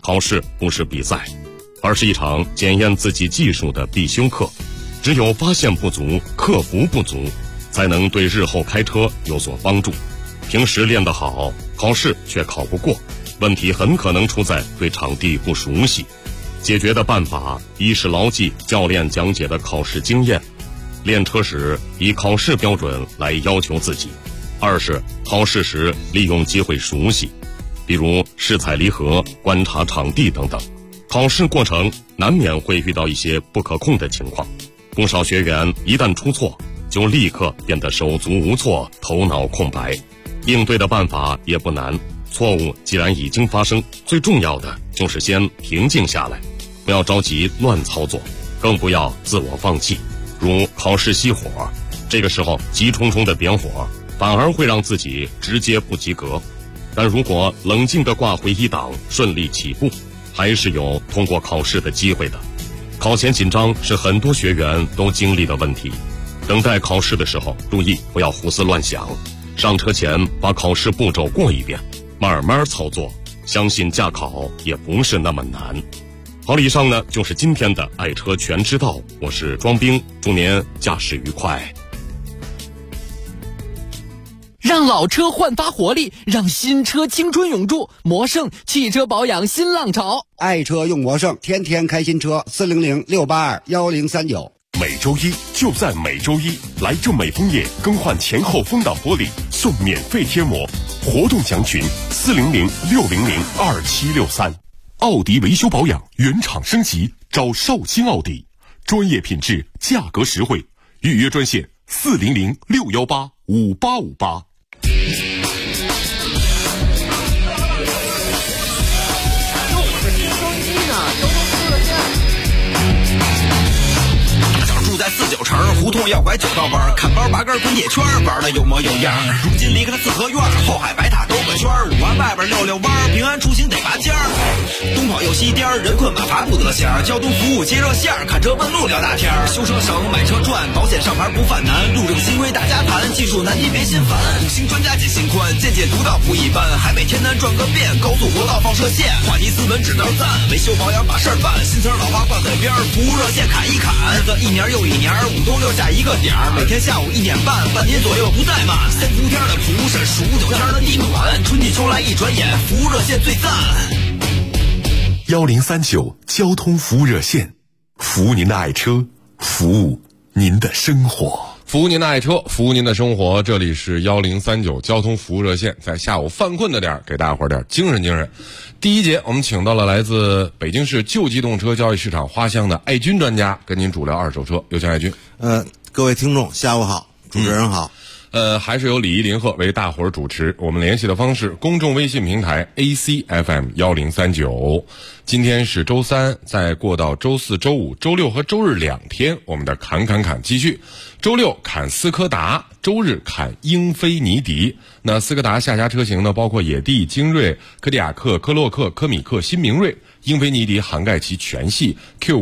考试不是比赛，而是一场检验自己技术的必修课。只有发现不足，克服不足，才能对日后开车有所帮助。平时练得好，考试却考不过，问题很可能出在对场地不熟悉。解决的办法，一是牢记教练讲解的考试经验，练车时以考试标准来要求自己；二是考试时利用机会熟悉，比如试踩离合、观察场地等等。考试过程难免会遇到一些不可控的情况，不少学员一旦出错，就立刻变得手足无措、头脑空白。应对的办法也不难，错误既然已经发生，最重要的就是先平静下来，不要着急乱操作，更不要自我放弃。如考试熄火，这个时候急冲冲的点火，反而会让自己直接不及格。但如果冷静地挂回一档，顺利起步，还是有通过考试的机会的。考前紧张是很多学员都经历的问题，等待考试的时候，注意不要胡思乱想，上车前把考试步骤过一遍，慢慢操作，相信驾考也不是那么难。好了，以上呢就是今天的爱车全知道，我是庄兵，祝您驾驶愉快。 让老车焕发活力，让新车青春永驻。魔盛汽车保养新浪潮， 爱车用魔盛，天天开新车。400-682-1039。 每周一就在每周一，来正美枫叶更换前后风挡玻璃，送免费贴膜。活动详询400-600-2763。奥迪维修保养原厂升级，找绍兴奥迪，专业品质，价格实惠。预约专线400-618-5858。 住在49城，胡同要拐9道弯，看包拔根滚铁圈，玩的有模有样。如今离开了四合院，后海白塔兜个圈，5环外边溜溜弯，平安出行得拔尖儿。东跑又西颠，人困马乏不得闲，交通服务接热线，看车问路聊大天，修车省买车赚，保险上牌不犯难，路政新规大家谈，技术难题别心烦。5星专家解心宽，见解独到不一般，海北天南转个遍，高速国道放射线，话题斯文只能赞，维修保养把事儿办，新词老话挂嘴边，服务热线砍一砍，日子一年又一年，5冬6夏一个点儿，每天下午1点半，半年左右不怠慢。3伏天的蒲是数9天的地暖，春季秋来一转眼，服务热线最赞。 1039交通服务热线，服务您的爱车，服务您的生活。 服务您的爱车，服务您的生活。这里是1039交通服务热线，在下午犯困的点儿，给大伙儿点精神精神。第一节，我们请到了来自北京市旧机动车交易市场花乡的爱军专家，跟您主聊二手车。有请爱军。 各位听众，下午好，主持人好。 还是由李一林鹤为大伙儿主持。我们联系的方式，公众微信平台 ACFM1039。今天是周三，再过到周四、周五、周六和周日2天，我们的侃继续。周六侃斯柯达，周日侃英菲尼迪。那斯柯达下家车型呢，包括野地、精锐、柯迪亚克、科洛克、科米克、新明锐。英菲尼迪涵盖其全系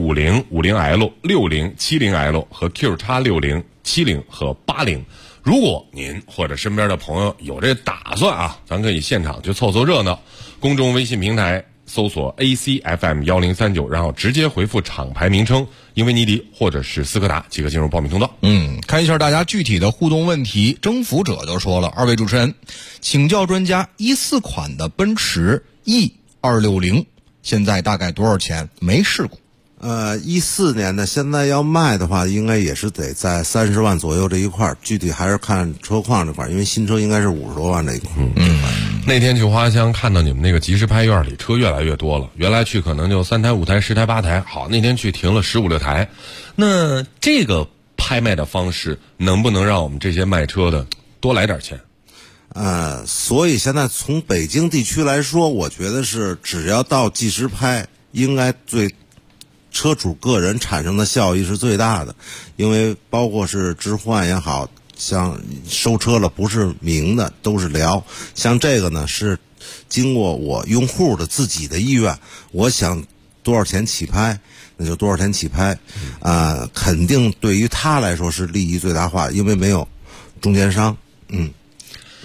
Q50、50L、60、70L 和 QX60、70和80。如果您或者身边的朋友有这打算啊，咱可以现场去凑凑热闹。公众微信平台搜索 ACFM1039，然后直接回复厂牌名称英菲尼迪或者是斯柯达即可进入报名通道。 看一下大家具体的互动问题。征服者就说了，二位主持人，请教专家，14款的奔驰 E260 现在大概多少钱？没试过。 14年的现在要卖的话，应该也是得在30万左右这一块，具体还是看车况这块，因为新车应该是50多万这一块。 那天去花乡看到你们那个即时拍院里车越来越多了，原来去可能就3台、5台、10台、8台，好，那天去停了15、16台。那这个拍卖的方式能不能让我们这些卖车的多来点钱？ 所以现在从北京地区来说，我觉得是只要到即时拍，应该对车主个人产生的效益是最大的，因为包括是置换也好，像收车了不是明的都是聊，像这个呢是经过我用户的自己的意愿，我想多少钱起拍那就多少钱起拍，肯定对于他来说是利益最大化，因为没有中间商。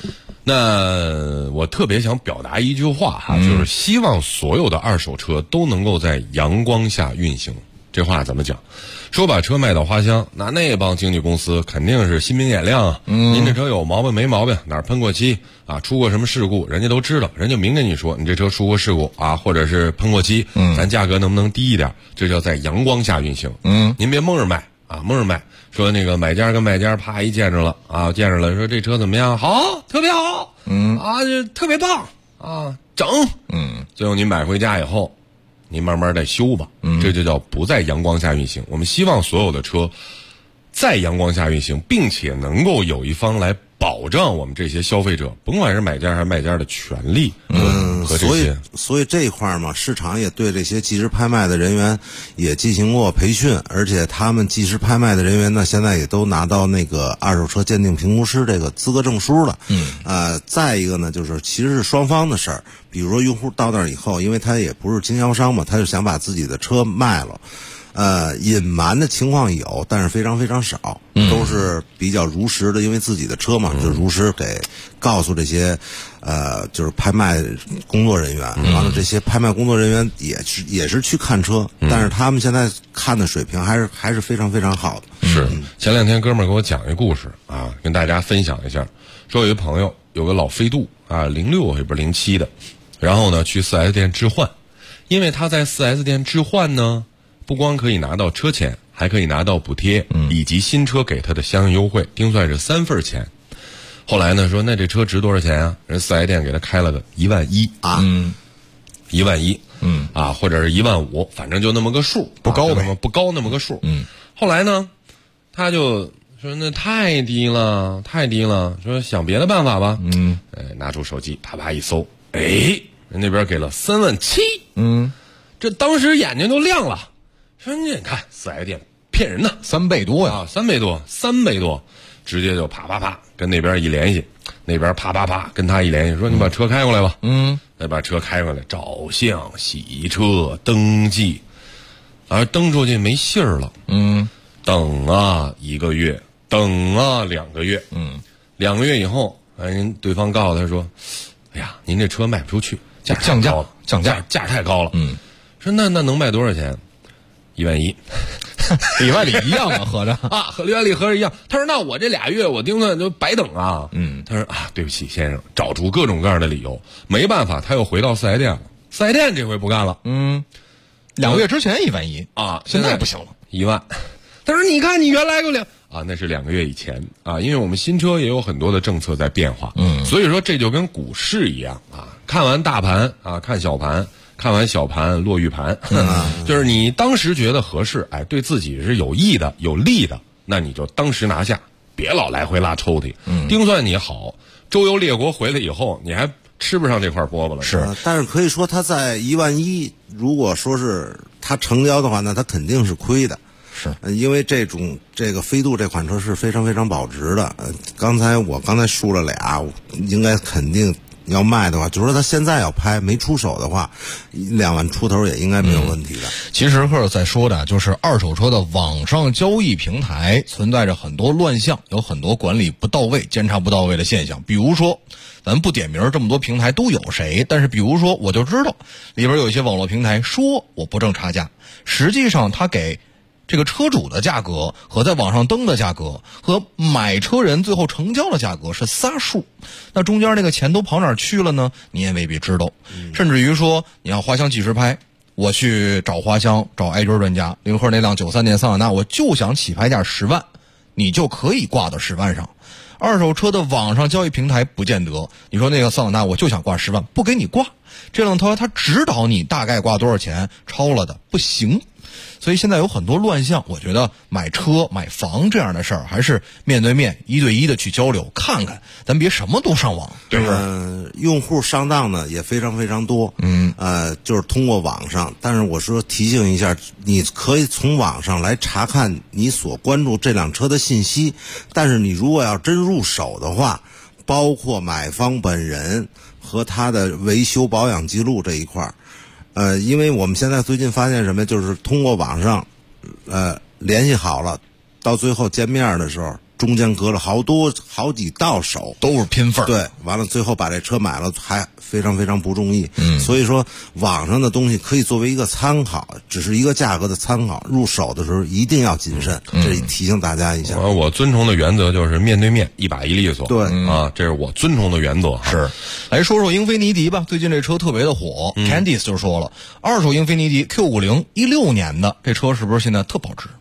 那我特别想表达一句话哈，就是希望所有的二手车都能够在阳光下运行。这话怎么讲？说把车卖到花乡，那帮经纪公司肯定是心明眼亮啊。您这车有毛病没毛病？哪儿喷过漆啊？出过什么事故？人家都知道，人家明跟你说，你这车出过事故啊，或者是喷过漆，咱价格能不能低一点？这叫在阳光下运行。您别蒙着卖啊，蒙着卖。说那个买家跟卖家啪一见着了啊，见着了，说这车怎么样？好，特别好，啊，这特别棒啊，整，最后您买回家以后，您慢慢再修吧，这就叫不在阳光下运行。我们希望所有的车在阳光下运行，并且能够有一方来保障我们这些消费者，甭管是买家还是卖家的权利和这些。 所以这一块嘛，市场也对这些即时拍卖的人员也进行过培训，而且他们即时拍卖的人员呢，现在也都拿到那个二手车鉴定评估师这个资格证书了。再一个呢，就是其实是双方的事儿。比如说用户到那儿以后，因为他也不是经销商嘛，他就想把自己的车卖了。隐瞒的情况有，但是非常非常少，都是比较如实的，因为自己的车嘛，就如实给告诉这些就是拍卖工作人员。完了，这些拍卖工作人员也是去看车，但是他们现在看的水平还是非常非常好的。 是，前两天哥们儿给我讲一故事啊，跟大家分享一下。说有一朋友有个老飞度啊，06也不是07的，然后呢去 4S 店置换，因为他在 4S 店置换呢，不光可以拿到车钱，还可以拿到补贴，以及新车给他的相应优惠，定算是3份钱。后来呢说那这车值多少钱啊？人4S店给他开了个11000啊，11000，啊，或者是15000，反正就那么个数， 不高呗， 不高那么个数。后来呢，他就说那太低了，说想别的办法吧。拿出手机啪啪一搜，人那边给了37000。这当时眼睛就亮了，说你看4S店骗人呢 ，3倍多呀 ，3倍多，直接就啪啪啪跟那边一联系，那边啪啪啪跟他一联系，说你把车开过来吧。再把车开过来，照相、洗车、登记，而登出去没信儿了。等啊1个月，等啊2个月。2个月以后，人对方告诉他说，哎呀，您这车卖不出去， 降价太高了。说那能卖多少钱？11000， 里外里一样啊，合着啊，和里外里合着一样。他说那我这2月我盯着就白等啊。他说啊，对不起先生，找出各种各样的理由，没办法，他又回到4S店了。4S店这回不干了。 2个月之前11000啊，现在不行了 ，1万。他说你看你原来有那是2个月以前啊，因为我们新车也有很多的政策在变化。所以说这就跟股市一样啊，看完大盘啊，看小盘。看完小盘落玉盘，就是你当时觉得合适，对自己是有益的、有利的，那你就当时拿下，别老来回拉抽屉。丁算你好，周游列国回来以后，你还吃不上这块饽饽了。 是，但是可以说他在11000，如果说是他成交的话，那他肯定是亏的。 是， 因为这个飞度这款车是非常非常保值的。我刚才说了俩，应该肯定。要卖的话，就说他现在要拍没出手的话，2万出头也应该没有问题的。 其实赫尔在说的就是二手车的网上交易平台存在着很多乱象，有很多管理不到位、监察不到位的现象。比如说，咱不点名这么多平台都有谁，但是比如说我就知道里边有一些网络平台说我不挣差价，实际上他给这个车主的价格和在网上登的价格和买车人最后成交的价格是仨数，那中间那个钱都跑哪儿去了呢？你也未必知道。甚至于说你要花乡即时拍，我去找花乡找挨针专家，林赫那辆93年桑塔纳我就想起拍价10万，你就可以挂到10万上。二手车的网上交易平台不见得，你说那个桑塔纳我就想挂10万，不给你挂，这辆车他指导你大概挂多少钱，超了的不行。所以现在有很多乱象，我觉得买车买房这样的事儿还是面对面1对1的去交流看看，咱别什么都上网。 对，用户上当呢也非常非常多。就是通过网上，但是我说提醒一下，你可以从网上来查看你所关注这辆车的信息，但是你如果要真入手的话，包括买方本人和他的维修保养记录这一块儿。因为我们现在最近发现什么，就是通过网上，联系好了，到最后见面的时候， 中间隔了好几道手， 都是拼缝。 对，完了最后把这车买了，还非常非常不容易。所以说网上的东西可以作为一个参考，只是一个价格的参考，入手的时候一定要谨慎，这提醒大家一下。 我遵从的原则就是面对面，一把一利索。 对啊，这是我遵从的原则。 是，来说说英菲尼迪吧，最近这车特别的火。Candice 就说了，二手英菲尼迪 Q50 16年的这车是不是现在特保值？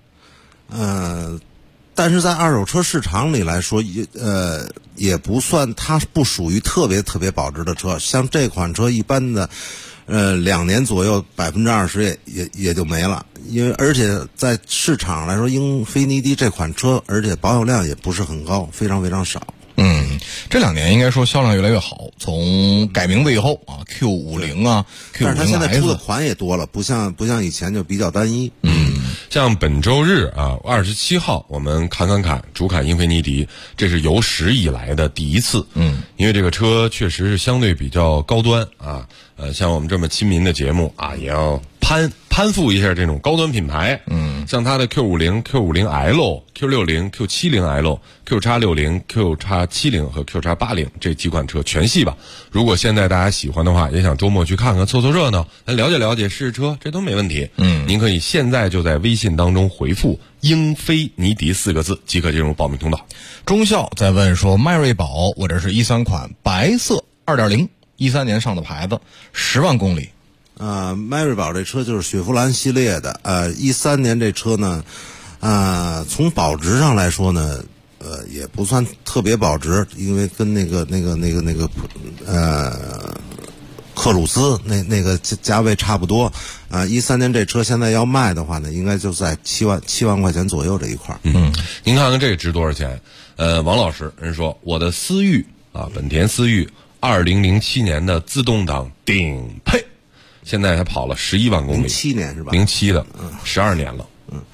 但是在二手车市场里来说，也不算，它不属于特别特别保值的车。像这款车一般的，2年左右20%也就没了。因为而且在市场上来说，英菲尼迪这款车，而且保有量也不是很高，非常非常少。 这2年应该说销量越来越好，从改名字以后啊 ，Q50 啊 ，Q50S， 但是它现在出的款也多了，不像以前就比较单一。 像本周日啊，27号我们主侃英菲尼迪，这是有史以来的第一次。因为这个车确实是相对比较高端啊，像我们这么亲民的节目啊，也要攀附一下这种高端品牌。像它的 Q50、Q50L、Q60、Q70L、QX60、QX70和 QX80这几款车全系吧。如果现在大家喜欢的话，也想周末去看看，凑凑热闹，来了解了解，试试车，这都没问题。您可以现在就在微信当中回复英菲尼迪4个字即可进入报名通道。 中校在问说，迈锐宝我这是13款白色 2.0 13年上的牌子，10万公里。 迈锐宝这车就是雪佛兰系列的，13年这车呢，从保值上来说呢，也不算特别保值，因为跟那个克鲁兹那个价位差不多。13年这车现在要卖的话呢，应该就在7万块钱左右这一块。 您看看这值多少钱？王老师人说我的思域啊，本田思域2007年的自动挡顶配。现在才跑了11万公里 ，07年是吧 ？07的，12年了。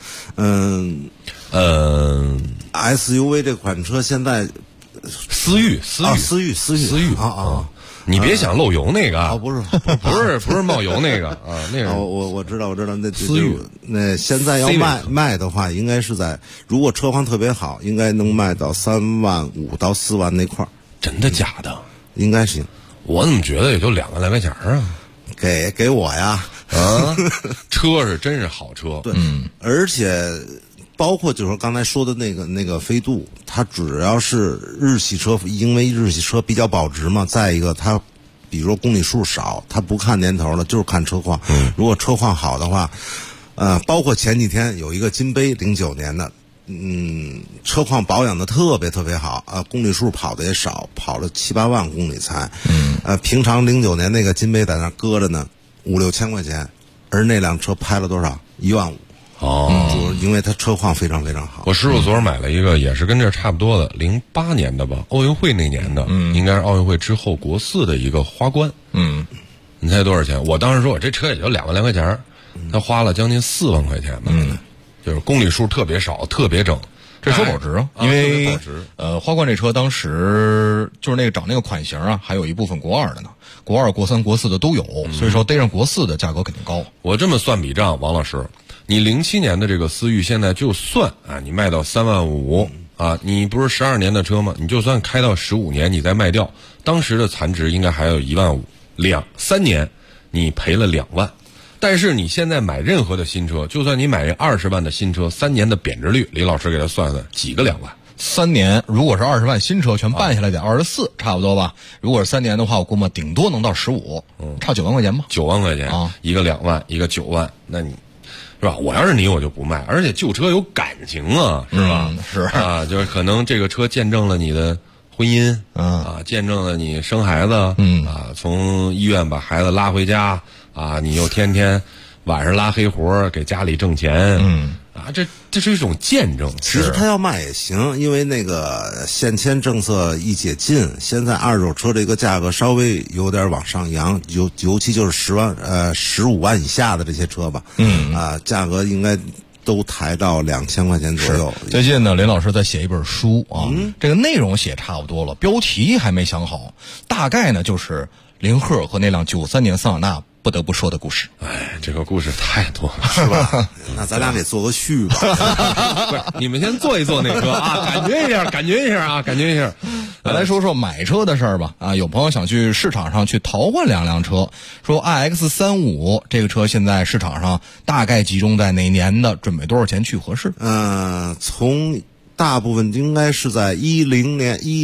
SUV 这款车现在， 思域啊！ 你别想漏油那个啊！ 不是冒油那个啊，那个我知道，那思域那现在要卖的话，应该是在如果车况特别好，应该能卖到3万5到4万那块儿。 真的假的？ 应该行。 我怎么觉得也就2万来块钱啊？ 给我呀！ 车是真是好车， 对，而且包括就是说刚才说的那个飞度，它主要是日系车，因为日系车比较保值嘛。再一个，它比如说公里数少，它不看年头了，就是看车况。如果车况好的话，包括前几天有一个金杯09年的。车况保养的特别特别好啊，公里数跑的也少，跑了7、8万公里才。平常09年那个金杯在那搁着呢，5、6千块钱，而那辆车拍了多少？1万5。就是因为它车况非常非常好。 我师傅昨儿买了一个，也是跟这差不多的，08年的吧，奥运会那年的，应该是奥运会之后国4的一个花冠。你猜多少钱？我当时说我这车也就2万来块钱，他花了将近4万块钱买的。就是公里数特别少，特别整， 这车保值啊！因为花冠这车当时就是那个找那个款型啊，还有一部分国2的呢，国2、国3、国4的都有，所以说逮上国4的价格肯定高。 我这么算笔账，王老师，你07年的这个思域现在就算啊，你卖到3万5啊，你不是12年的车吗？你就算开到15年，你再卖掉，当时的残值应该还有1万5，3年你赔了2万。但是你现在买任何的新车，就算你买20万的新车，3年的贬值率，李老师给他算算，几个2万 ？3年如果是20万新车全办下来得24，差不多吧？如果是3年的话，我估摸顶多能到15，差9万块钱吧 ？9万块钱啊，一个2万，一个9万，那你是吧？我要是你，我就不卖，而且旧车有感情啊，是吧？ 是啊，就是可能这个车见证了你的婚姻，见证了你生孩子，从医院把孩子拉回家。你又天天晚上拉黑活给家里挣钱，这是一种见证。 其实他要卖也行，因为那个限迁政策一解禁，现在二手车这个价格稍微有点往上扬，尤其就是15万以下的这些车吧，价格应该都抬到2000块钱左右。 最近呢，林老师在写一本书啊，这个内容写差不多了，标题还没想好，大概呢就是林赫和那辆93年桑塔纳不得不说的故事。 哎，这个故事太多了， 是吧？那咱俩得做个序吧。 不是，你们先坐一坐那车啊，感觉一下啊，感觉一下。 来说说买车的事儿吧。有朋友想去市场上去淘换两辆车，说 iX35 这个车现在市场上大概集中在哪年的，准备多少钱去合适？ 从大部分应该是在10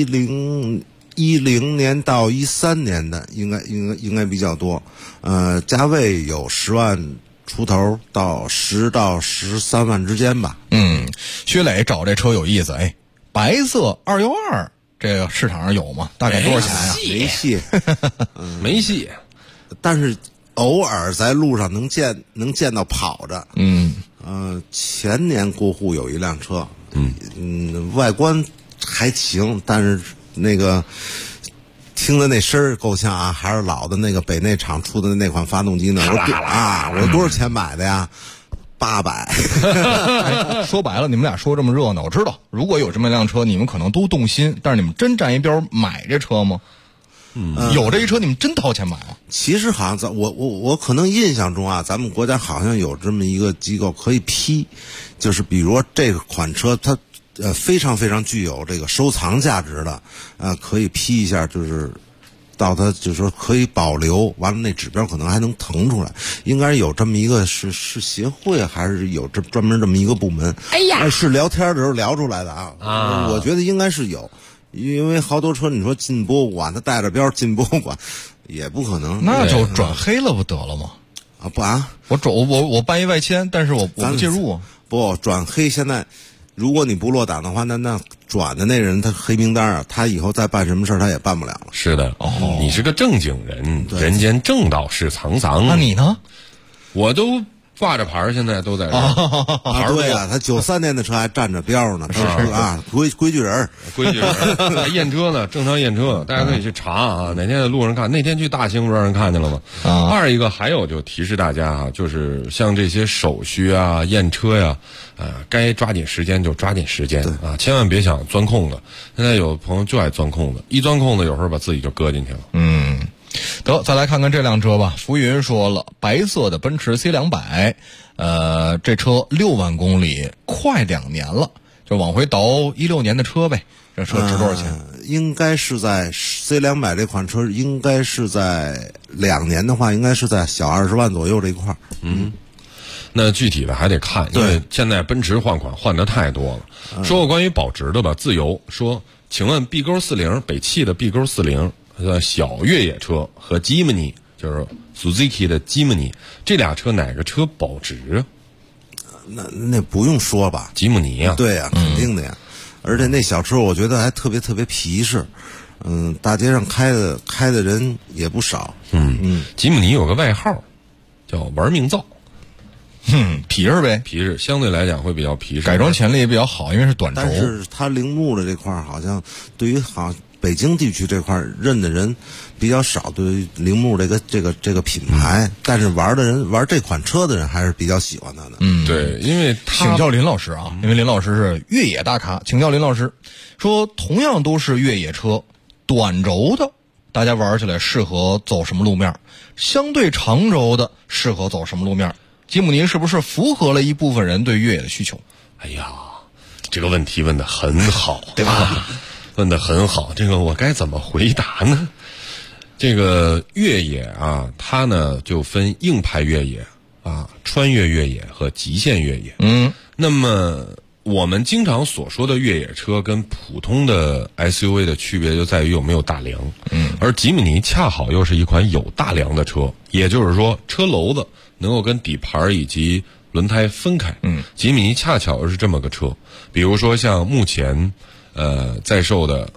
年到13年的，应该比较多。价位有10万出头到10到13万之间吧。 薛磊找这车有意思，白色212这个市场上有吗？大概多少钱呀？ 没戏，但是偶尔在路上能见到跑着。前年过户有一辆车，外观还行，但是那个听的那声儿够呛啊，还是老的那个北内厂出的那款发动机呢。我多少钱买的呀？800。 说白了，你们俩说这么热闹，我知道如果有这么一辆车，你们可能都动心，但是你们真站一边买这车吗？有这一车，你们真掏钱买吗？ 其实好像我可能印象中啊，咱们国家好像有这么一个机构可以批，就是比如说这款车它非常非常具有这个收藏价值的，可以批一下，就是到它就是说可以保留，完了那指标可能还能腾出来，应该有这么一个是协会还是有专门这么一个部门？哎呀，是聊天的时候聊出来的啊，我觉得应该是有。因为好多车，你说进博物馆，他带着标进博物馆，也不可能。 那就转黑了不得了吗？我办一外签，但是我不介入啊。 不转黑，现在如果你不落档的话，那转的那人他黑名单啊，他以后再办什么事儿他也办不了了。 是的，你是个正经人，人间正道是沧桑。 那你呢？ 我都挂着牌，现在都在这儿。 对啊，他93年的车还站着标呢，是啊，规矩人， 还验车呢，正常验车，大家可以去查啊。哪天在路上看，那天去大兴不让人看见了吗？二一个还有就提示大家啊，就是像这些手续啊、验车呀，该抓紧时间就抓紧时间啊，千万别想钻空子。现在有朋友就爱钻空子，一钻空子有时候把自己就搁进去了。 得，再来看看这辆车吧。浮云说了，白色的奔驰 C200，这车6万公里，快2年了，就往回倒16年的车呗。这车值多少钱？ 应该是在 C200这款车，应该是在2年的话，应该是在小20万左右这一块。 那具体的还得看，因为现在奔驰换款换的太多了。说过关于保值的吧，自由说，请问 B 勾40北汽的 B 勾40。小越野车和吉姆尼，就是 Suzuki 的吉姆尼，这俩车哪个车保值啊？ 那不用说吧， 吉姆尼啊， 对呀，肯定的呀。而且那小车我觉得还特别特别皮实，大街上开的人也不少。 吉姆尼有个外号叫玩命造， 皮实呗， 皮实相对来讲会比较皮实， 改装潜力也比较好，因为是短轴。 但是它铃木的这块好像对于北京地区这块认的人比较少，对于铃木这个品牌，但是玩这款车的人还是比较喜欢它的。 对，因为请教林老师啊，因为林老师是越野大咖，请教林老师说，同样都是越野车，短轴的大家玩起来适合走什么路面？相对长轴的适合走什么路面？吉姆尼是不是符合了一部分人对越野的需求？ 哎呀，这个问题问得很好，对吧？问得很好，这个我该怎么回答呢？这个越野啊，它呢就分硬派越野啊、穿越越野和极限越野。那么我们经常所说的越野车跟普通的 SUV 的区别就在于有没有大梁。而吉姆尼恰好又是一款有大梁的车，也就是说车篓子能够跟底盘以及轮胎分开。吉姆尼恰巧是这么个车。比如说像目前在售的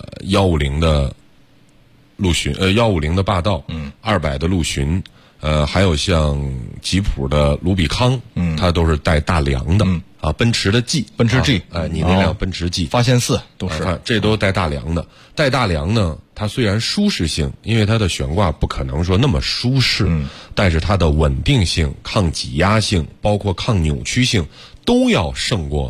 150的陆巡，150的霸道，200的陆巡，还有像吉普的卢比康，它都是带大梁的。奔驰的 G， 奔驰 G， 你那辆奔驰 G， 发现4都是， 这都带大梁的。带大梁呢，它虽然舒适性，因为它的悬挂不可能说那么舒适，但是它的稳定性、抗挤压性，包括抗扭曲性，都要胜过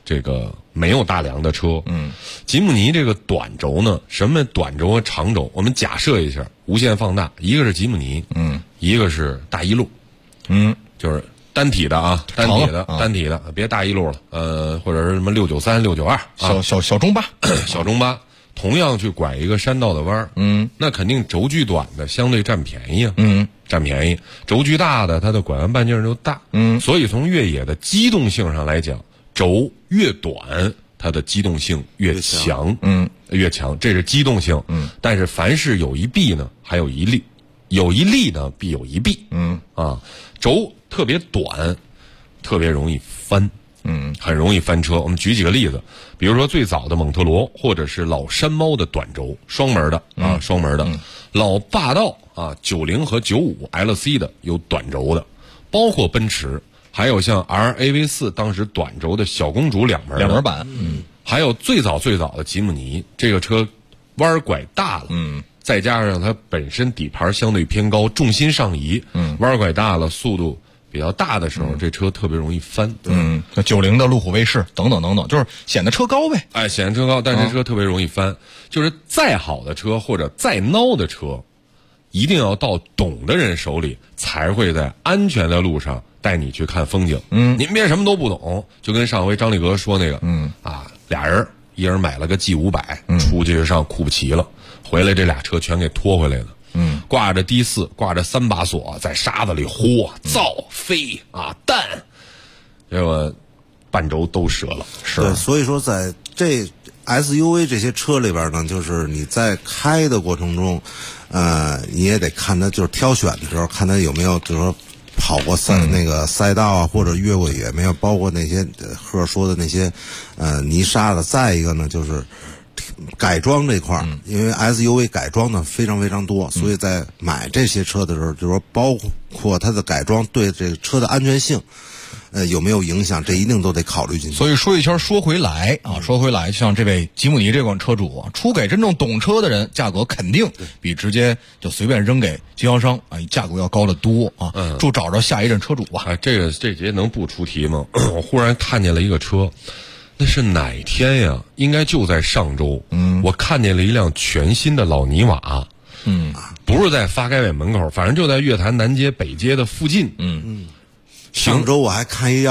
这个没有大梁的车。吉姆尼这个短轴呢，什么短轴和长轴？我们假设一下，无限放大，一个是吉姆尼，一个是大一路，就是单体的啊，单体的，别大一路了，或者是什么693、692， 小中巴， 小中巴。同样去拐一个山道的弯儿，那肯定轴距短的相对占便宜啊，占便宜。轴距大的，它的拐弯半径就大，所以从越野的机动性上来讲，轴越短，它的机动性越强，越强，这是机动性。但是凡事有一弊呢，还有一利，有一利呢，必有一弊。轴特别短，特别容易翻。很容易翻车。我们举几个例子，比如说最早的蒙特罗，或者是老山猫的短轴双门的双门的，老霸道啊90和95 LC 的有短轴的，包括奔驰，还有像 RAV4 当时短轴的小公主两门版， 还有最早的吉姆尼，这个车弯拐大了，再加上它本身底盘相对偏高，重心上移，弯拐大了，速度比较大的时候，这车特别容易翻。 90的路虎卫士等等等等，就是显得车高呗。 哎，显得车高，但是这车特别容易翻。就是再好的车或者再孬的车，一定要到懂的人手里，才会在安全的路上带你去看风景。您别什么都不懂，就跟上回张立革说那个，俩人一人买了个 G500，出去上库布齐了，回来这俩车全给拖回来了。挂着低4，挂着3把锁，在沙子里豁造飞弹，结果半轴都折了。 对，所以说在这 SUV 这些车里边呢，就是你在开的过程中，你也得看它，就是挑选的时候看它有没有，就是说跑过那个赛道啊，或者越过野没有，包括那些赫说的那些泥沙的。再一个呢，就是改装这块儿，因为 SUV 改装的非常非常多，所以在买这些车的时候，就是说包括它的改装对这个车的安全性，有没有影响，这一定都得考虑进去。 所以说一圈说回来，像这位吉姆尼这款车主出给真正懂车的人，价格肯定比直接就随便扔给经销商价格要高得多啊。祝找着下一任车主吧。 这节能不出题吗？我忽然看见了一个车。那是哪天呀？应该就在上周。我看见了一辆全新的老尼瓦。不是在发改委门口，反正就在月坛南街北街的附近。 上周我还看一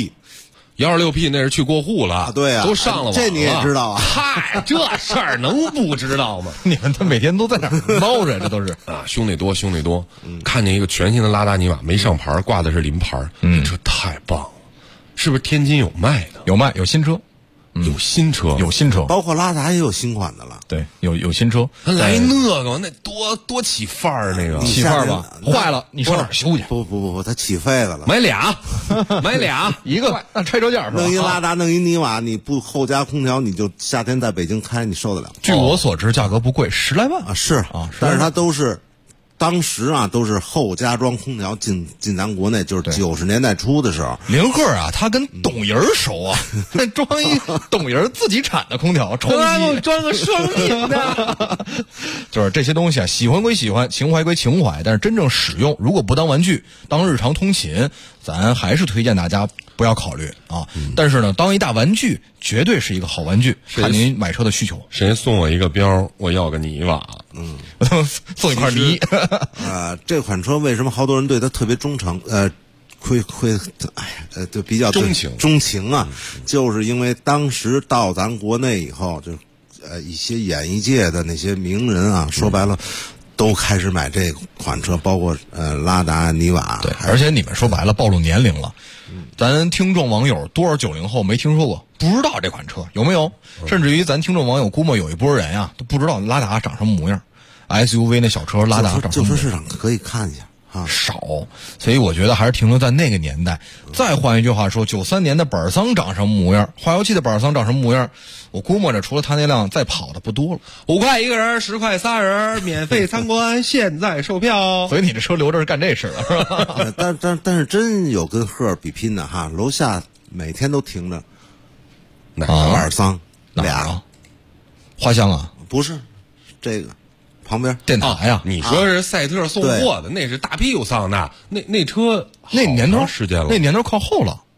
126P 那是去过户了。 对啊， 都上了网了。 这你也知道啊？ 嗨，这事儿能不知道吗？ 你们他每天都在哪儿猫着？这都是兄弟多。看见一个全新的拉达尼瓦，没上牌，挂的是临牌。这车太棒了。是不是天津有卖的？ 有卖，有新车， 有新车， 包括拉达也有新款的了。 对，有新车。 来那个，那多起范儿，那个起范儿吧？坏了，你上哪儿修去？ 不，它起废了。 买俩， 一个那拆车价是吧？ 弄一拉达，弄一尼瓦，你不后加空调，你就夏天在北京开，你受得了？ 据我所知，价格不贵，10来万啊，是啊，但是它都是。当时都是后加装空调进咱国内，就是90年代初的时候。 林鹤他跟董爷熟啊，装一董爷自己产的空调， 装个双引的。 就是这些东西喜欢归喜欢，情怀归情怀，但是真正使用，如果不当玩具，当日常通勤，咱还是推荐大家不要考虑啊。但是呢，当一大玩具，绝对是一个好玩具，看您买车的需求。 谁送我一个标，我要个泥瓦。 送一块泥。 这款车为什么好多人对它特别忠诚？就比较钟情啊，就是因为当时到咱国内以后，就一些演艺界的那些名人说白了。都开始买这款车，包括拉达、尼瓦。 对，而且你们说白了暴露年龄了。咱听众网友多少90后没听说过，不知道这款车有没有？甚至于咱听众网友估摸有一波人都不知道拉达长什么模样。SUV 那小车拉达长什么模样？ 就说市场可以看一下。 少，所以我觉得还是停留在那个年代。再换一句话说，93年的本桑长什么模样，化油器的本桑长什么模样，我估摸着除了他那辆再跑的不多了。 5块一个人，10块仨人，免费参观，现在售票。 所以你这车留着是干这事了，是吧？但是真有跟赫比拼的哈，楼下每天都停着哪个本桑俩花香啊？ 不是这个。旁边电台呀， 你说是赛特送货的，那是大屁股桑的，那车那年头时间了， 那年头靠后了，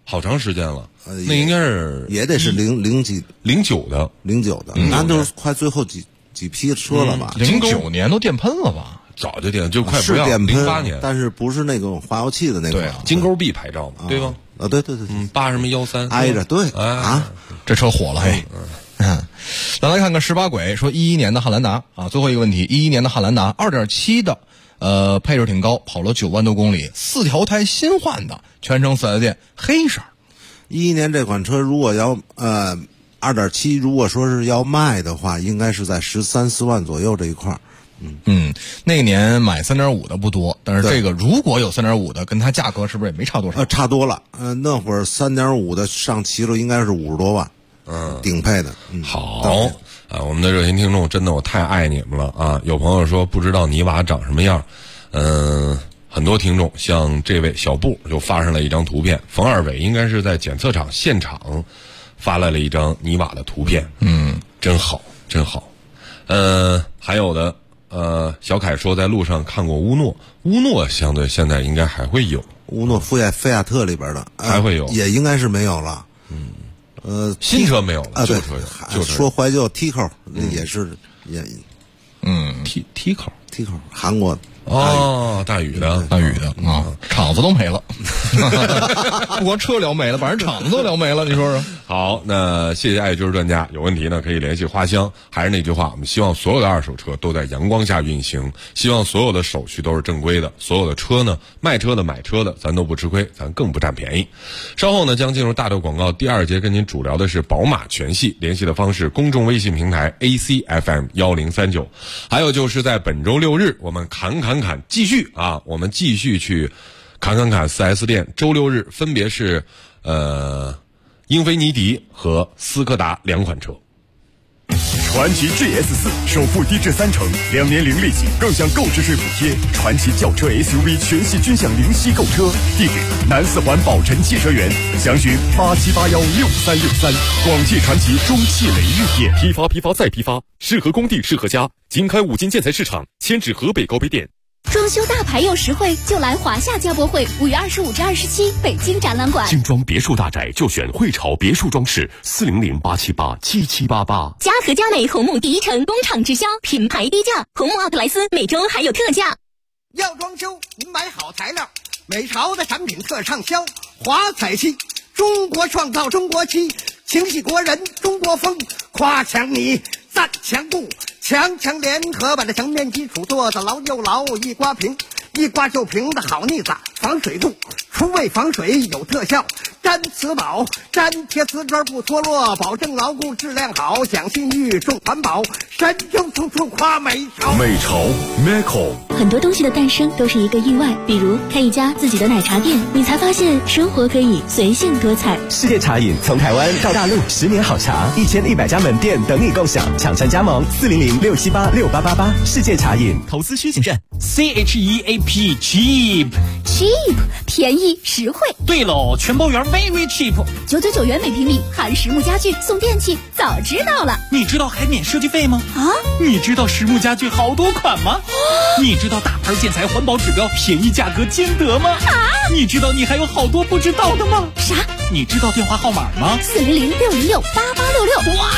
好长时间了。那应该是也得是 09的， 那都是快最后几批车了吧 ？09年都电喷了吧？ 早就电，就快不要电喷 08年， 但是不是那种化油器的那种。 对，金钩 B 牌照嘛，对吧？ 对 ，8什么13 挨着，对啊， 这车火了嘿。咱来看看18轨，说11年的汉兰达啊，最后一个问题，11年的汉兰达 2.7 的，配置挺高，跑了9万多公里，4条胎新换的，全程4S店，黑色。 11年这款车如果要2.7，如果说是要卖的话，应该是在13、14万左右这一块。 那年买3.5的不多，但是这个如果有3.5的，跟它价格是不是也没差多少？ 差多了。那会儿3.5的上骑了应该是50多万。顶配的。 好我们的热心听众，真的我太爱你们了啊！有朋友说不知道泥瓦长什么样，很多听众像这位小布就发上了一张图片，冯二伟应该是在检测厂现场发来了一张泥瓦的图片，真好。还有的小凯说在路上看过乌诺相对现在应该还会有， 乌诺菲亚特里边的还会有， 也应该是没有了。 新车没有了，旧车有。 说怀旧 T-Core 也是也 T-Core 韩国的。 大宇的啊，厂子都没了，不光车聊没了，把人厂子都聊没了，你说说。 好，那谢谢爱就是专家，有问题呢可以联系花香。还是那句话，我们希望所有的二手车都在阳光下运行，希望所有的手续都是正规的，所有的车呢，卖车的买车的，咱都不吃亏，咱更不占便宜。稍后呢将进入大豆广告第2节，跟您主聊的是宝马全系，联系的方式公众微信平台 ACFM1039，还有就是在本周6日我们侃继续啊，我们继续去侃 4S 店，周6日分别是英菲尼迪和斯柯达2款车。 传祺 GS4 首付低至30%，2年零利息，更享购置税补贴。传祺轿车 SUV 全系均享零息购车，地址南4环宝辰汽车园，详询87816363。广汽传祺中汽雷运店， 批发再批发，适合工地适合家。经开5金建材市场，迁至河北高碑店。 装修大牌又实惠，就来华夏家博会，5月25至27，北京展览馆。 精装别墅大宅就选汇潮别墅装饰，400-878-7788。 嘉禾佳美红木第一城工厂直销，品牌低价，红木奥特莱斯每周还有特价。 要装修，您买好材料，美潮的产品特畅销。华彩漆，中国创造中国漆，情系国人中国风，夸墙泥，赞墙布。强联合把这墙面基础做得牢又牢，一刮平，一刮就平的好腻子，防水度，除味防水有特效，粘瓷宝，粘贴瓷砖不脱落，保证牢固质量好，讲信誉重环保，神州处处夸美潮。 美潮 Meko。 很多东西的诞生都是一个意外，比如开一家自己的奶茶店，你才发现生活可以随性多彩。 世界茶饮从台湾到大陆，10年好茶，1100家门店等你共享，抢占加盟400-678-6888。世界茶饮， 投资需谨慎。CHEAP cheap 便宜实惠。 对喽，全包圆 very cheap， 999元每平米，含实木家具送电器，早知道了。 你知道还免设计费吗？ 啊？ 你知道实木家具好多款吗？你知道大牌建材环保指标，便宜价格兼得吗？ 啊？ 你知道你还有好多不知道的吗？ 啥？ 你知道电话号码吗 ？400-606-8866。 哇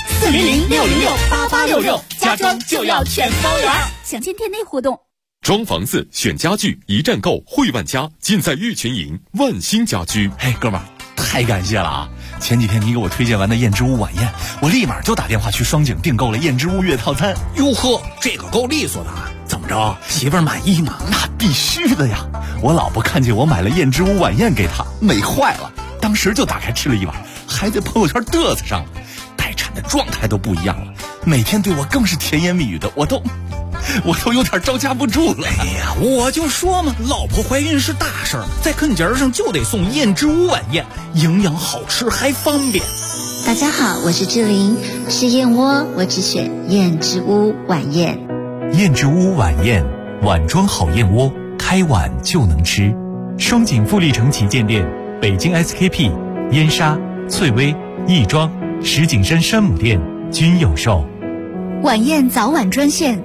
！400-606-8866，家装就要全包圆。详见店内活动。 装房子选家具，一站购汇万家，尽在玉群营万兴家居。 嘿，哥们儿，太感谢了啊！前几天你给我推荐完的燕之屋晚宴，我立马就打电话去双井订购了燕之屋月套餐。 哟呵，这个够利索的啊！ 怎么着，媳妇儿满意吗？那必须的呀！我老婆看见我买了燕之屋晚宴给她，美坏了，当时就打开吃了一碗，还在朋友圈嘚瑟上了。待产的状态都不一样了，每天对我更是甜言蜜语的，我都有点招架不住了。 哎呀，我就说嘛，老婆怀孕是大事儿，在跟节上就得送燕之屋晚宴，营养好吃还方便。 大家好，我是志玲，吃燕窝我只选燕之屋晚宴。 燕之屋晚宴，碗装好燕窝，开碗就能吃。双井富力城旗舰店、北京 SKP、燕莎、翠微、亦庄、石景山山姆店均有售。 晚宴早晚专线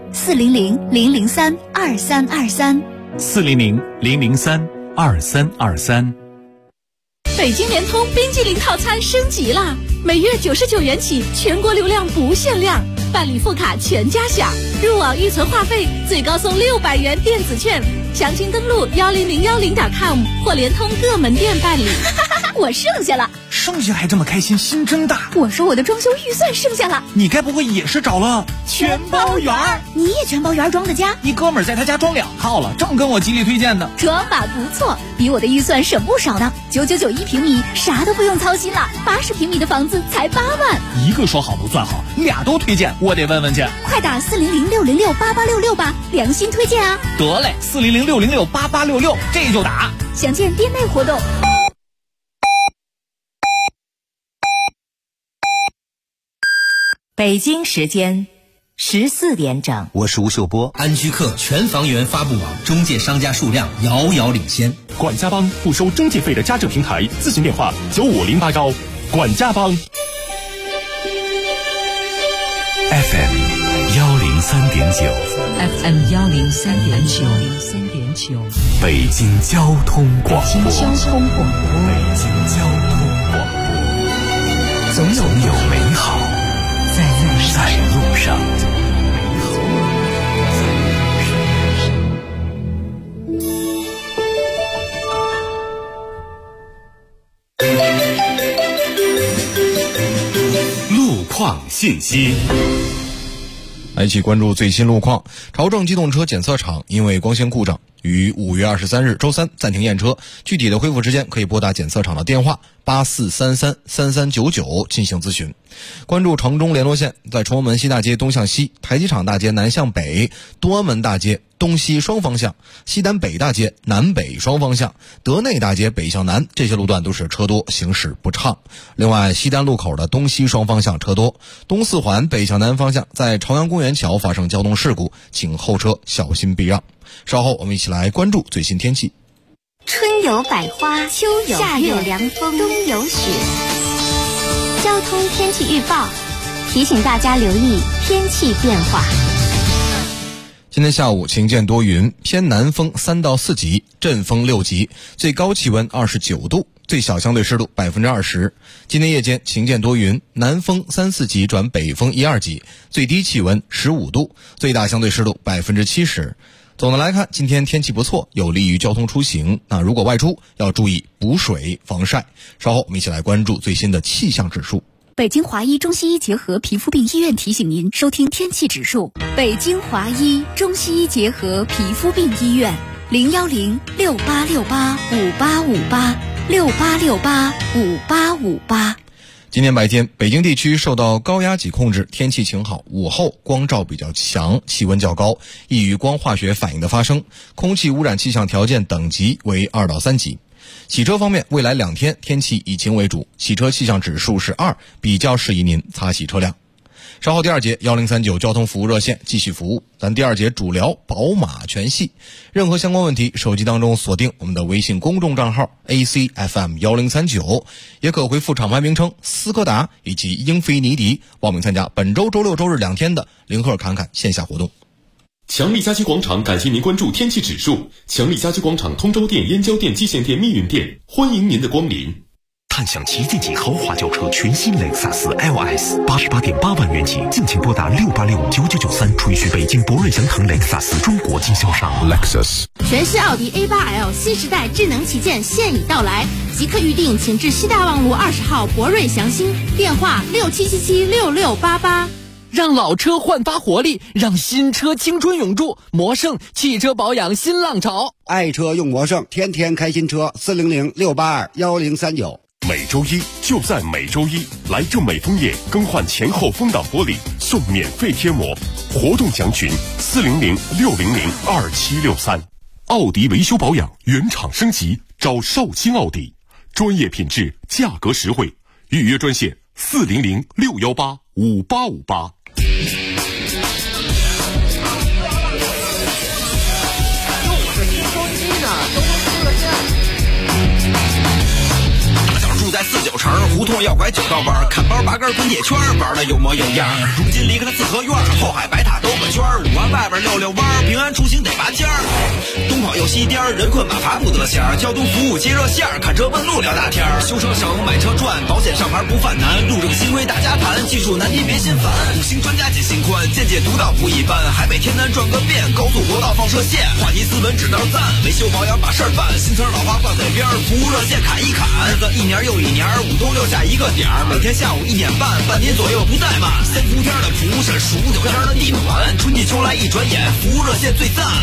400-003-2323。 400-003-2323。 北京联通冰激凌套餐升级了，每月99元起，全国流量不限量，办理副卡全家享，入网预存话费最高送600元电子券。详情登录10010.com 或联通各门店办理。 我剩下了，剩下还这么开心，心真大。 我说我的装修预算剩下了， 你该不会也是找了全包园？ 你也全包园装的家？ 一哥们儿在他家装2套了，正跟我极力推荐的。 装法不错，比我的预算省不少呢。9991平米，啥都不用操心了。80平米的房子才8万。 一个说好不算好，俩都推荐，我得问问去。 快打400-606-8866吧，良心推荐啊！ 得嘞，400-606-8866，这就打。 详见店内活动。 北京时间14点整， 我是吴秀波。 安居客全房源发布网中介商家数量遥遥领先。 管家帮不收中介费的家政平台，咨询电话95081。管家帮。 FM 103.9 FM 103.9， 北京交通广播。 北京交通广播。 总有美好在路上。 路况信息。 来一起关注最新路况。朝正机动车检测场因为光纤故障，于5月23日周三暂停验车，具体的恢复时间可以拨打检测场的电话8433-3399进行咨询。关注城中联络线，在崇文门西大街东向西、台机场大街南向北、东安门大街东西双方向、西单北大街南北双方向、德内大街北向南，这些路段都是车多，行驶不畅。另外，西单路口的东西双方向车多，东四环北向南方向在朝阳公园桥发生交通事故，请后车小心避让。稍后我们一起来关注最新天气。 春有百花，秋有夏有凉风，冬有雪。交通天气预报提醒大家留意天气变化。 今天下午晴间多云，偏南风3到4级，阵风6级，最高气温29度，最小相对湿度20%。今天夜间晴间多云，南风3、4级转北风1、2级，最低气温15度，最大相对湿度70%。总的来看，今天天气不错，有利于交通出行。那如果外出要注意补水防晒。稍后我们一起来关注最新的气象指数。 北京华医中西医结合皮肤病医院提醒您收听天气指数。北京华医中西医结合皮肤病医院010-6868-5858，6868-5858。 今天白天，北京地区受到高压脊控制，天气晴好，午后光照比较强，气温较高，易于光化学反应的发生，空气污染气象条件等级为2到3级。洗车方面，未来2天天气以晴为主，洗车气象指数是2，比较适宜您擦洗车辆。稍后第2节1039交通服务热线继续服务，咱第2节主聊宝马全系。任何相关问题，手机当中锁定我们的微信公众账号 ACFM1039，也可回复厂牌名称斯柯达以及英菲尼迪，报名参加本周周六周日2天的零赫侃侃线下活动。 强力家居广场感谢您关注天气指数。强力家居广场通州店、燕郊店、蓟县店、密云店，欢迎您的光临。 探享旗舰级豪华轿车全新雷克萨斯 LS88.8万元起，敬请拨打686-9993，垂询北京博瑞祥腾雷克萨斯中国经销商。 Lexus 全新奥迪 A8L 新时代智能旗舰现已到来，即刻预定，请至西大望路20号博瑞祥兴，电话67776688。 让老车焕发活力，让新车青春永驻。魔胜汽车保养新浪潮， 爱车用魔胜，天天开新车，400-682-1039。 每周一就在每周一，来正美枫叶更换前后风挡玻璃送免费贴膜，活动详询400-600-2763。奥迪维修保养原厂升级，找绍兴奥迪，专业品质，价格实惠，预约专线400-618-5858。 住在49城， 胡同要拐九道弯，看包拔根滚铁圈，玩的有模有样。如今离开了四合院，后海白塔兜个圈，5环外边溜溜弯，平安出行得拔尖儿。东跑又西颠，人困马乏不得闲。交通服务接热线，看车问路聊大天。修车省，买车赚，保险上牌不犯难。路政新规大家谈，技术难题别心烦。五星专家解心宽，见解独到不一般。海北天南转个遍，高速国道放射线。话题斯文指道赞，维修保养把事儿办。新词老话挂嘴边，服务热线砍一砍。日子一年又一年，5都6下一个点儿。每天下午1点半，半年左右不怠慢。3伏天的蒲是数9天的地暖，春季秋来一转眼，服务热线最赞。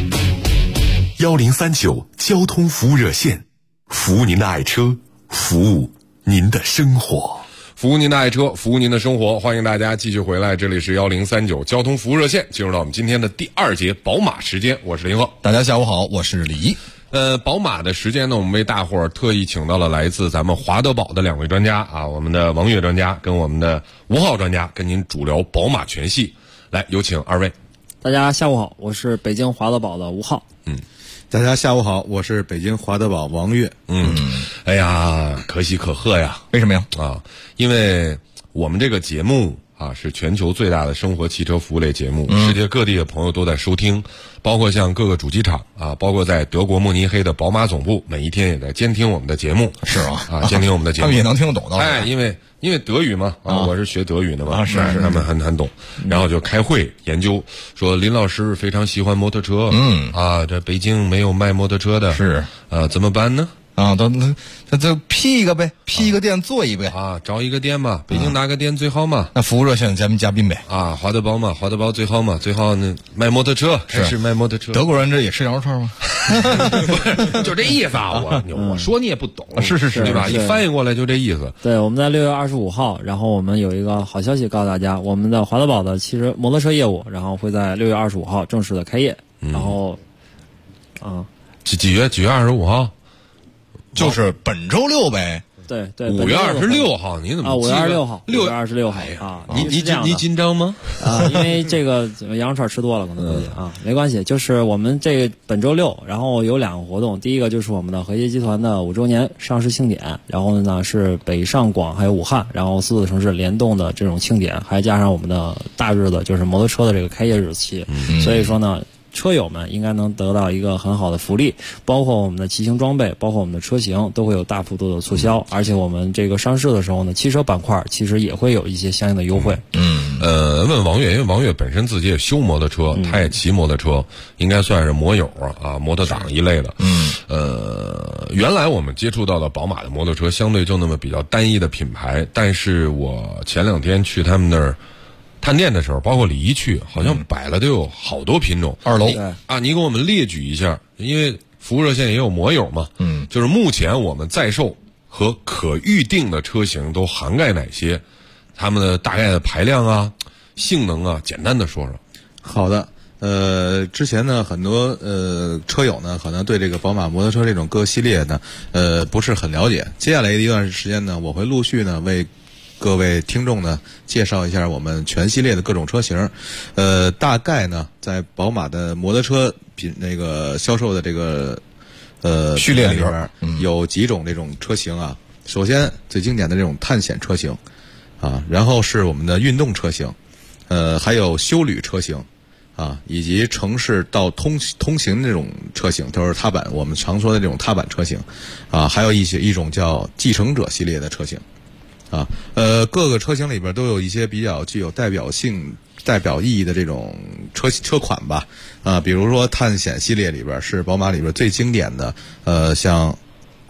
1039交通服务热线，服务您的爱车，服务您的生活。 服务您的爱车，服务您的生活，欢迎大家继续回来，这里是1039交通服务热线，进入到我们今天的第2节宝马时间，我是林鹤。 大家下午好，我是李毅。 宝马的时间呢，我们为大伙儿特意请到了来自咱们华德宝的2位专家啊，我们的王悦专家跟我们的吴昊专家，跟您主聊宝马全系。来，有请2位。 大家下午好，我是北京华德宝的吴昊。 大家下午好，我是北京华德宝王悦。 哎呀，可喜可贺呀！ 为什么呀？ 因为我们这个节目啊是全球最大的生活汽车服务类节目，世界各地的朋友都在收听，包括像各个主机厂啊，包括在德国慕尼黑的宝马总部，每一天也在监听我们的节目。 是啊， 监听我们的节目， 他们也能听得懂的。 哎，因为德语嘛，我是学德语的嘛，是他们很懂，然后就开会研究，说林老师非常喜欢摩托车，这北京没有卖摩托车的， 是怎么办呢？ 那就批一个呗，批一个店做一个啊，找一个店嘛，北京哪个店最好嘛？ 那服务热线咱们嘉宾呗啊，华德宝嘛，华德宝最好嘛，最好呢卖摩托车，开始卖摩托车。 德国人这也吃羊肉串吗？ 就这意思啊，我说你也不懂， 是对吧？一翻译过来就这意思。 对，我们在6月25号，然后我们有一个好消息告诉大家，我们的华德宝的汽车摩托车业务，然后会在6月25号正式的开业，然后几月25号？ 就是本周6呗。 对 ，5月26号，你怎么 5月26号？6月26号啊！ 你紧张吗？ 因为这个羊肉串吃多了，可能最近没关系。就是我们这个本周6，然后有2个活动，第一个就是我们的和谐集团的5周年上市庆典，然后呢是北上广还有武汉，然后4个城市联动的这种庆典，还加上我们的大日子，就是摩托车的这个开业日期，所以说呢，车友们应该能得到一个很好的福利，包括我们的骑行装备，包括我们的车型都会有大幅度的促销，而且我们这个上市的时候呢，汽车板块其实也会有一些相应的优惠。 问王悦，因为王悦本身自己也修摩托车，他也骑摩托车，应该算是摩友啊，摩托党一类的。原来我们接触到的宝马的摩托车相对就那么比较单一的品牌，但是我前2天去他们那儿探店的时候，包括李一去，好像摆了都有好多品种。 2楼你给我们列举一下，因为服务热线也有摩友嘛，就是目前我们在售和可预定的车型都涵盖哪些？他们的大概的排量啊、性能啊，简单的说说。 好的。之前呢，很多车友呢，可能对这个宝马摩托车这种各系列呢，不是很了解。接下来一段时间呢，我会陆续呢为各位听众呢介绍一下我们全系列的各种车型。大概呢，在宝马的摩托车那个销售的这个序列里边，有几种这种车型啊。首先最经典的这种探险车型啊，然后是我们的运动车型，还有休旅车型。以及城市到通行这种车型，都是踏板，我们常说的这种踏板车型，还有一种叫继承者系列的车型，各个车型里边都有一些比较具有代表意义的这种车款吧，比如说探险系列里边是宝马里边最经典的，像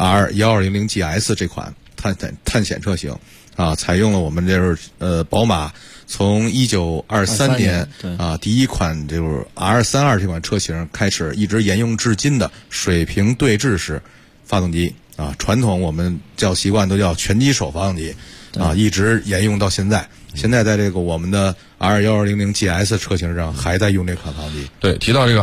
R1200 GS 这款探险车型，采用了我们就是宝马。从1923年第一款就是 R32 这款车型开始，一直沿用至今的水平对置式发动机传统我们叫习惯都叫拳击手发动机一直沿用到现在。现在在这个我们的 R1200 GS 车型上还在用这款发动机。 对，提到这个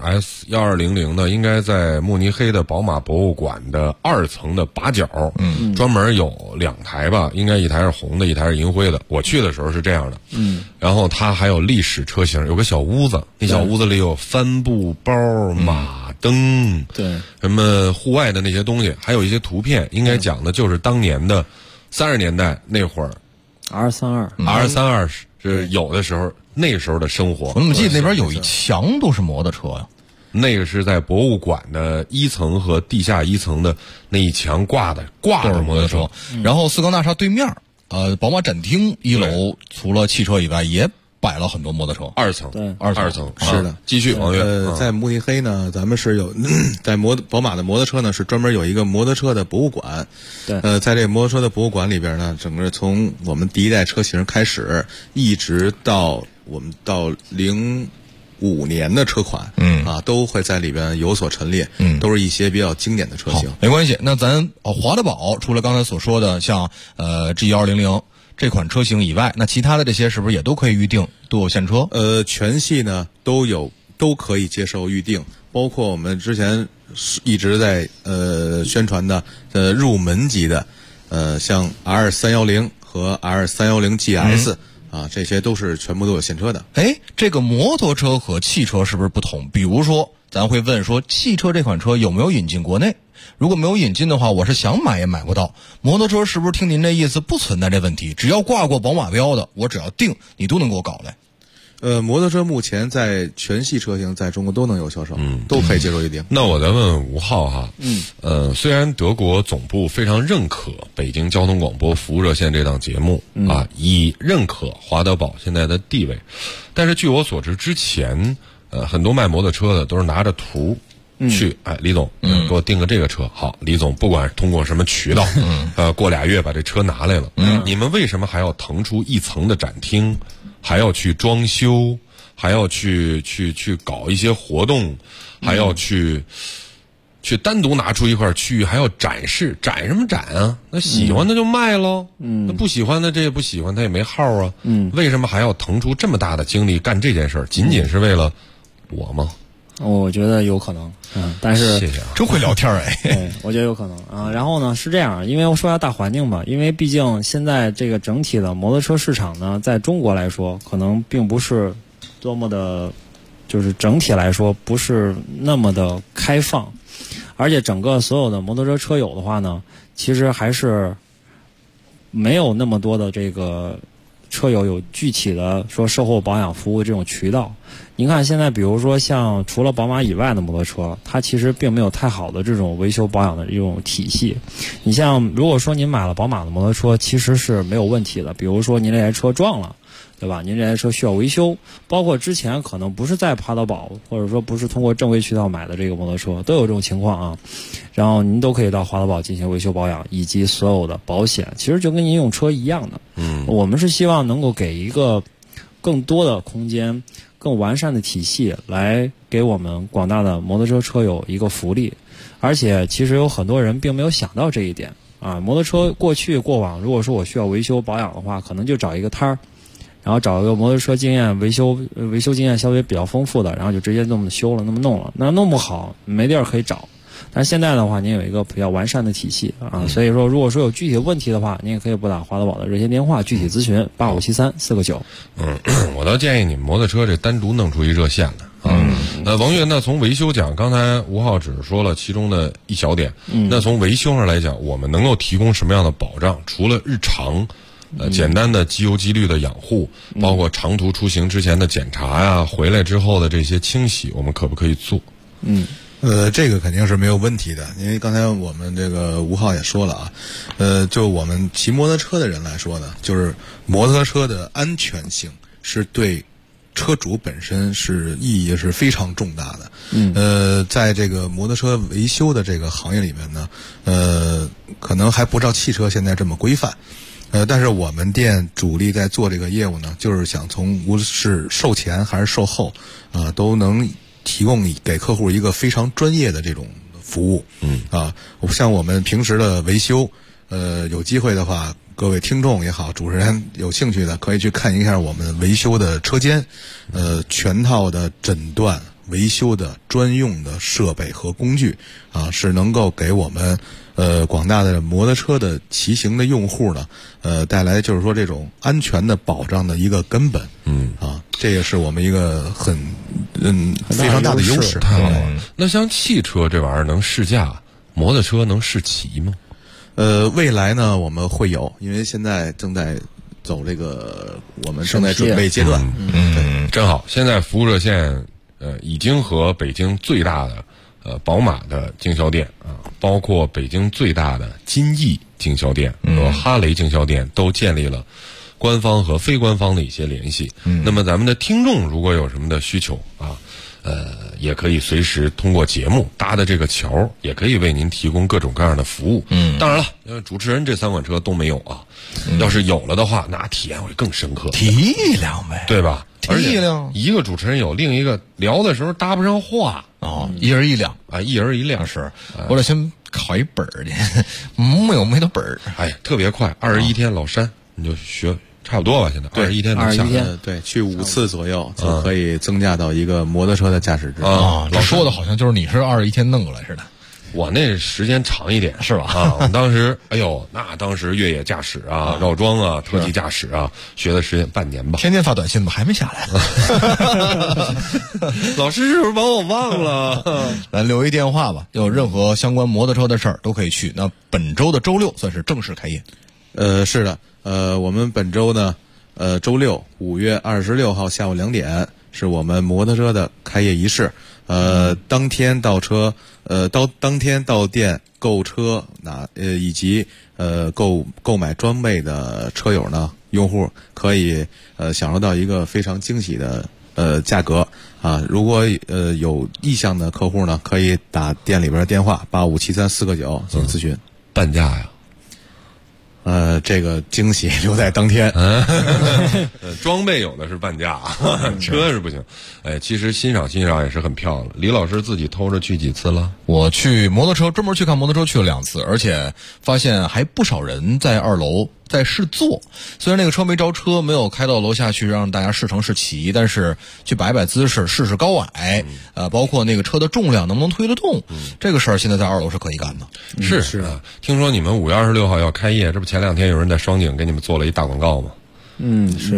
RS1200 呢，应该在慕尼黑的宝马博物馆的2层的把角，专门有2台吧，应该一台是红的，一台是银灰的。我去的时候是这样的。然后它还有历史车型，有个小屋子，那小屋子里有帆布包、马灯， 对， 什么户外的那些东西，还有一些图片，应该讲的就是当年的 30年代那会儿 ，R32 是有的时候那时候的生活。 我怎么记得那边有一墙都是摩托车呀？ 那个是在博物馆的1层和地下1层的那一墙挂的摩托车。 然后四刚大厦对面，宝马展厅1楼除了汽车以外也摆了很多摩托车。 2层， 对 ，2层是的。 继续王悦， 在慕尼黑呢，咱们是有在宝马的摩托车呢是专门有一个摩托车的博物馆。 对， 在这个摩托车的博物馆里边呢，整个从我们第一代车型开始，一直到我们到05年的车款，都会在里边有所陈列，都是一些比较经典的车型。 没关系，那咱华德宝除了刚才所说的像G1200这款车型以外，那其他的这些是不是也都可以预定，都有现车？ 全系呢都可以接受预定，包括我们之前一直在宣传的入门级的像 R310和 R310 GS。这些都是全部都有现车的。 这个摩托车和汽车是不是不同？比如说，咱会问说，汽车这款车有没有引进国内？如果没有引进的话，我是想买也买不到。摩托车是不是听您这意思不存在这问题？只要挂过宝马标的，我只要定，你都能给我搞来。 摩托车目前在全系车型在中国都能有销售，都可以接受预定。 那我再问吴浩哈，虽然德国总部非常认可北京交通广播服务热线这档节目以认可华德宝现在的地位，但是据我所知，之前很多卖摩托车的都是拿着图去，李总，给我订个这个车。好，李总不管通过什么渠道，过2月把这车拿来了。你们为什么还要腾出1层的展厅？还要去装修，还要去搞一些活动，还要去单独拿出一块区域，还要展示，展什么展啊？那喜欢的就卖喽，那不喜欢的这也不喜欢，他也没号啊。为什么还要腾出这么大的精力干这件事儿？仅仅是为了我吗？ 我觉得有可能，但是谢谢真会聊天对，我觉得有可能啊。然后呢是这样，因为我说一下大环境吧，因为毕竟现在这个整体的摩托车市场呢，在中国来说，可能并不是多么的，就是整体来说不是那么的开放，而且整个所有的摩托车车友的话呢，其实还是没有那么多的这个车友有具体的说售后保养服务这种渠道。您看现在比如说像除了宝马以外的摩托车，它其实并没有太好的这种维修保养的这种体系。你像如果说您买了宝马的摩托车，其实是没有问题的，比如说您这台车撞了，对吧？您这台车需要维修，包括之前可能不是在华德宝或者说不是通过正规渠道买的这个摩托车都有这种情况啊，然后您都可以到华德宝进行维修保养以及所有的保险，其实就跟您用车一样的。我们是希望能够给一个更多的空间，更完善的体系来给我们广大的摩托车车友一个福利。而且其实有很多人并没有想到这一点啊，摩托车过往如果说我需要维修保养的话，可能就找一个摊儿，然后找一个摩托车经验维修经验稍微比较丰富的，然后就直接那么修了，那么弄了，那弄不好没地儿可以找。但是现在的话，您有一个比较完善的体系啊，所以说如果说有具体的问题的话，您也可以拨打华德宝的热线电话具体咨询8573-4个9。 我倒建议你们摩托车这单独弄出一热线来啊。王悦，那从维修讲，刚才吴浩只是说了其中的一小点，那从维修上来讲，我们能够提供什么样的保障？除了日常简单的机油机滤的养护，包括长途出行之前的检查呀，回来之后的这些清洗，我们可不可以做？ 这个肯定是没有问题的，因为刚才我们这个吴浩也说了啊，就我们骑摩托车的人来说呢，就是摩托车的安全性是对车主本身是意义是非常重大的。在这个摩托车维修的这个行业里面呢，可能还不照汽车现在这么规范。但是我们店主力在做这个业务呢，就是想从无论是售前还是售后，都能提供给客户一个非常专业的这种服务。像我们平时的维修，有机会的话，各位听众也好，主持人有兴趣的可以去看一下我们维修的车间，全套的诊断维修的专用的设备和工具是能够给我们广大的摩托车的骑行的用户呢，带来就是说这种安全的保障的一个根本。这也是我们一个非常大的优势。 太好了。那像汽车这玩意儿能试驾，摩托车能试骑吗？ 未来呢我们会有，因为现在正在走这个我们正在准备阶段。 真好。现在服务热线已经和北京最大的宝马的经销店啊，包括北京最大的金翼经销店和哈雷经销店都建立了官方和非官方的一些联系。那么咱们的听众如果有什么的需求啊，也可以随时通过节目搭的这个桥，也可以为您提供各种各样的服务。当然了，因为主持人这3款车都没有啊，要是有了的话，那体验会更深刻。 提一辆呗， 对吧？ 提一辆， 一个主持人有，另一个聊的时候搭不上话一人一辆啊，一人一辆是。我得先考一本儿去，没得本儿。 哎，特别快，21天老山你就学。差不多吧，现在21天能下来， 对，去5次左右就可以增加到一个摩托车的驾驶执照。 老说的好像就是你是21天弄过来似的。 我那时间长一点， 是吧？ 啊，我当时，当时越野驾驶啊、绕桩啊、特技驾驶啊，学的时间半年吧。 天天发短信吧，还没下来。 老师是不是把我忘了？ 咱留一电话吧，有任何相关摩托车的事儿都可以去。那本周的周6算是正式开业。 是的。我们本周呢，周65月26号下午2点是我们摩托车的开业仪式。当天到车，当天到店购车，以及购买装备的车友呢，用户可以享受到一个非常惊喜的价格啊。如果有意向的客户呢，可以打店里边的电话8573-4个9进行咨询。 半价呀？ 这个惊喜留在当天。 装备有的是半价，车是不行。其实欣赏也是很漂亮。李老师自己偷着去几次了？ 我去摩托车专门去看摩托车去了2次，而且发现还不少人在2楼在试坐。虽然那个车没着车，没有开到楼下去让大家试乘试骑，但是去摆姿势，试试高矮，包括那个车的重量能不能推得动，这个事儿现在在2楼是可以干的。 是啊，听说你们5月26号要开业，这不前2天有人在双井给你们做了一大广告吗？ 是。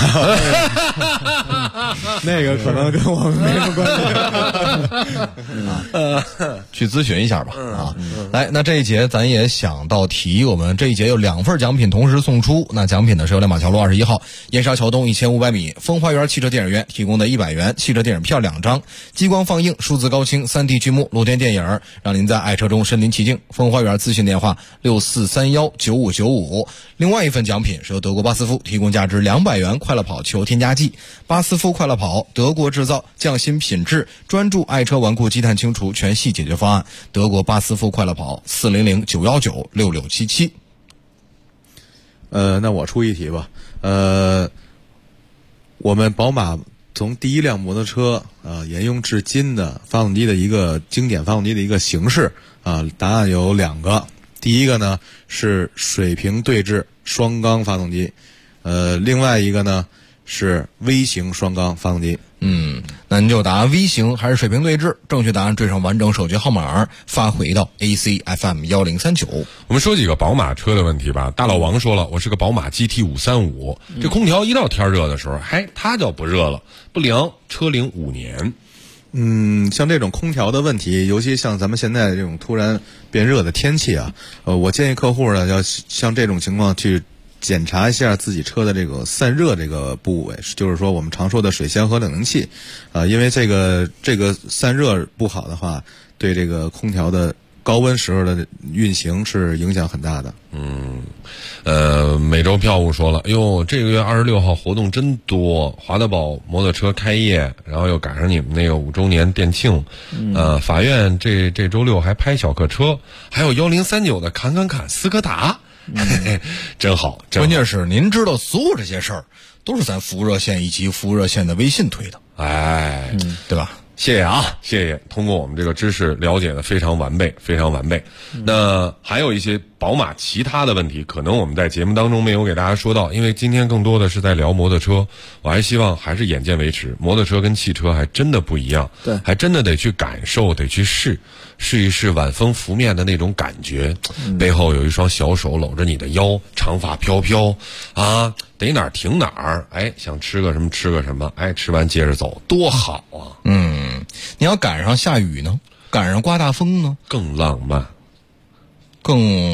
那个可能跟我们没什么关系。 去咨询一下吧。来，那这一节咱也想到提，我们这一节有2份奖品同时送出。那奖品呢是由亮马桥路21号燕莎桥东1500米风花园汽车电影院提供的100元汽车电影票2张，激光放映、数字高清、3D 剧目、露天电影，让您在爱车中身临其境。风花园咨询电话64319595。另外一份奖品是由德国巴斯夫提供价值200元快乐跑球添加剂。巴斯夫快乐跑，德国制造，匠心品质，专注爱车顽固积碳清除全系解决方案。德国巴斯夫快乐跑，400-919-6677。 那我出一题吧。我们宝马从第一辆摩托车沿用至今的发动机的一个经典发动机的一个形式答案有2个。第一个呢是水平对置双缸发动机，另外一个呢是微型双缸发动机。 那您就答 V 型还是水平对置，正确答案缀上完整手机号码发回到 ACFM 1039。 我们说几个宝马车的问题吧。大老王说了，我是个宝马 GT 535，这空调一到天热的时候，它就不热了，不凉，车龄5年。 像这种空调的问题，尤其像咱们现在这种突然变热的天气我建议客户呢要像这种情况去检查一下自己车的这个散热这个部位，就是说我们常说的水箱和冷凝器因为这个散热不好的话，对这个空调的高温时候的运行是影响很大的。 美洲票务说了，这个月26号活动真多，华德宝摩托车开业，然后又赶上你们那个5周年店庆，法院这周6还拍小客车，还有1039的侃斯柯达，真好。 关键是您知道所有这些事儿都是咱服务热线以及服务热线的微信推的，对吧？ 谢谢啊，谢谢。通过我们这个知识了解的非常完备，非常完备。那还有一些宝马其他的问题，可能我们在节目当中没有给大家说到，因为今天更多的是在聊摩托车。我还希望还是眼见为实，摩托车跟汽车还真的不一样， 对， 还真的得去感受，得去试一试晚风拂面的那种感觉。背后有一双小手搂着你的腰，长发飘飘啊，得哪儿停哪儿，想吃个什么吃个什么，吃完接着走，多好啊！ 你要赶上下雨呢，赶上刮大风呢， 更浪漫， 更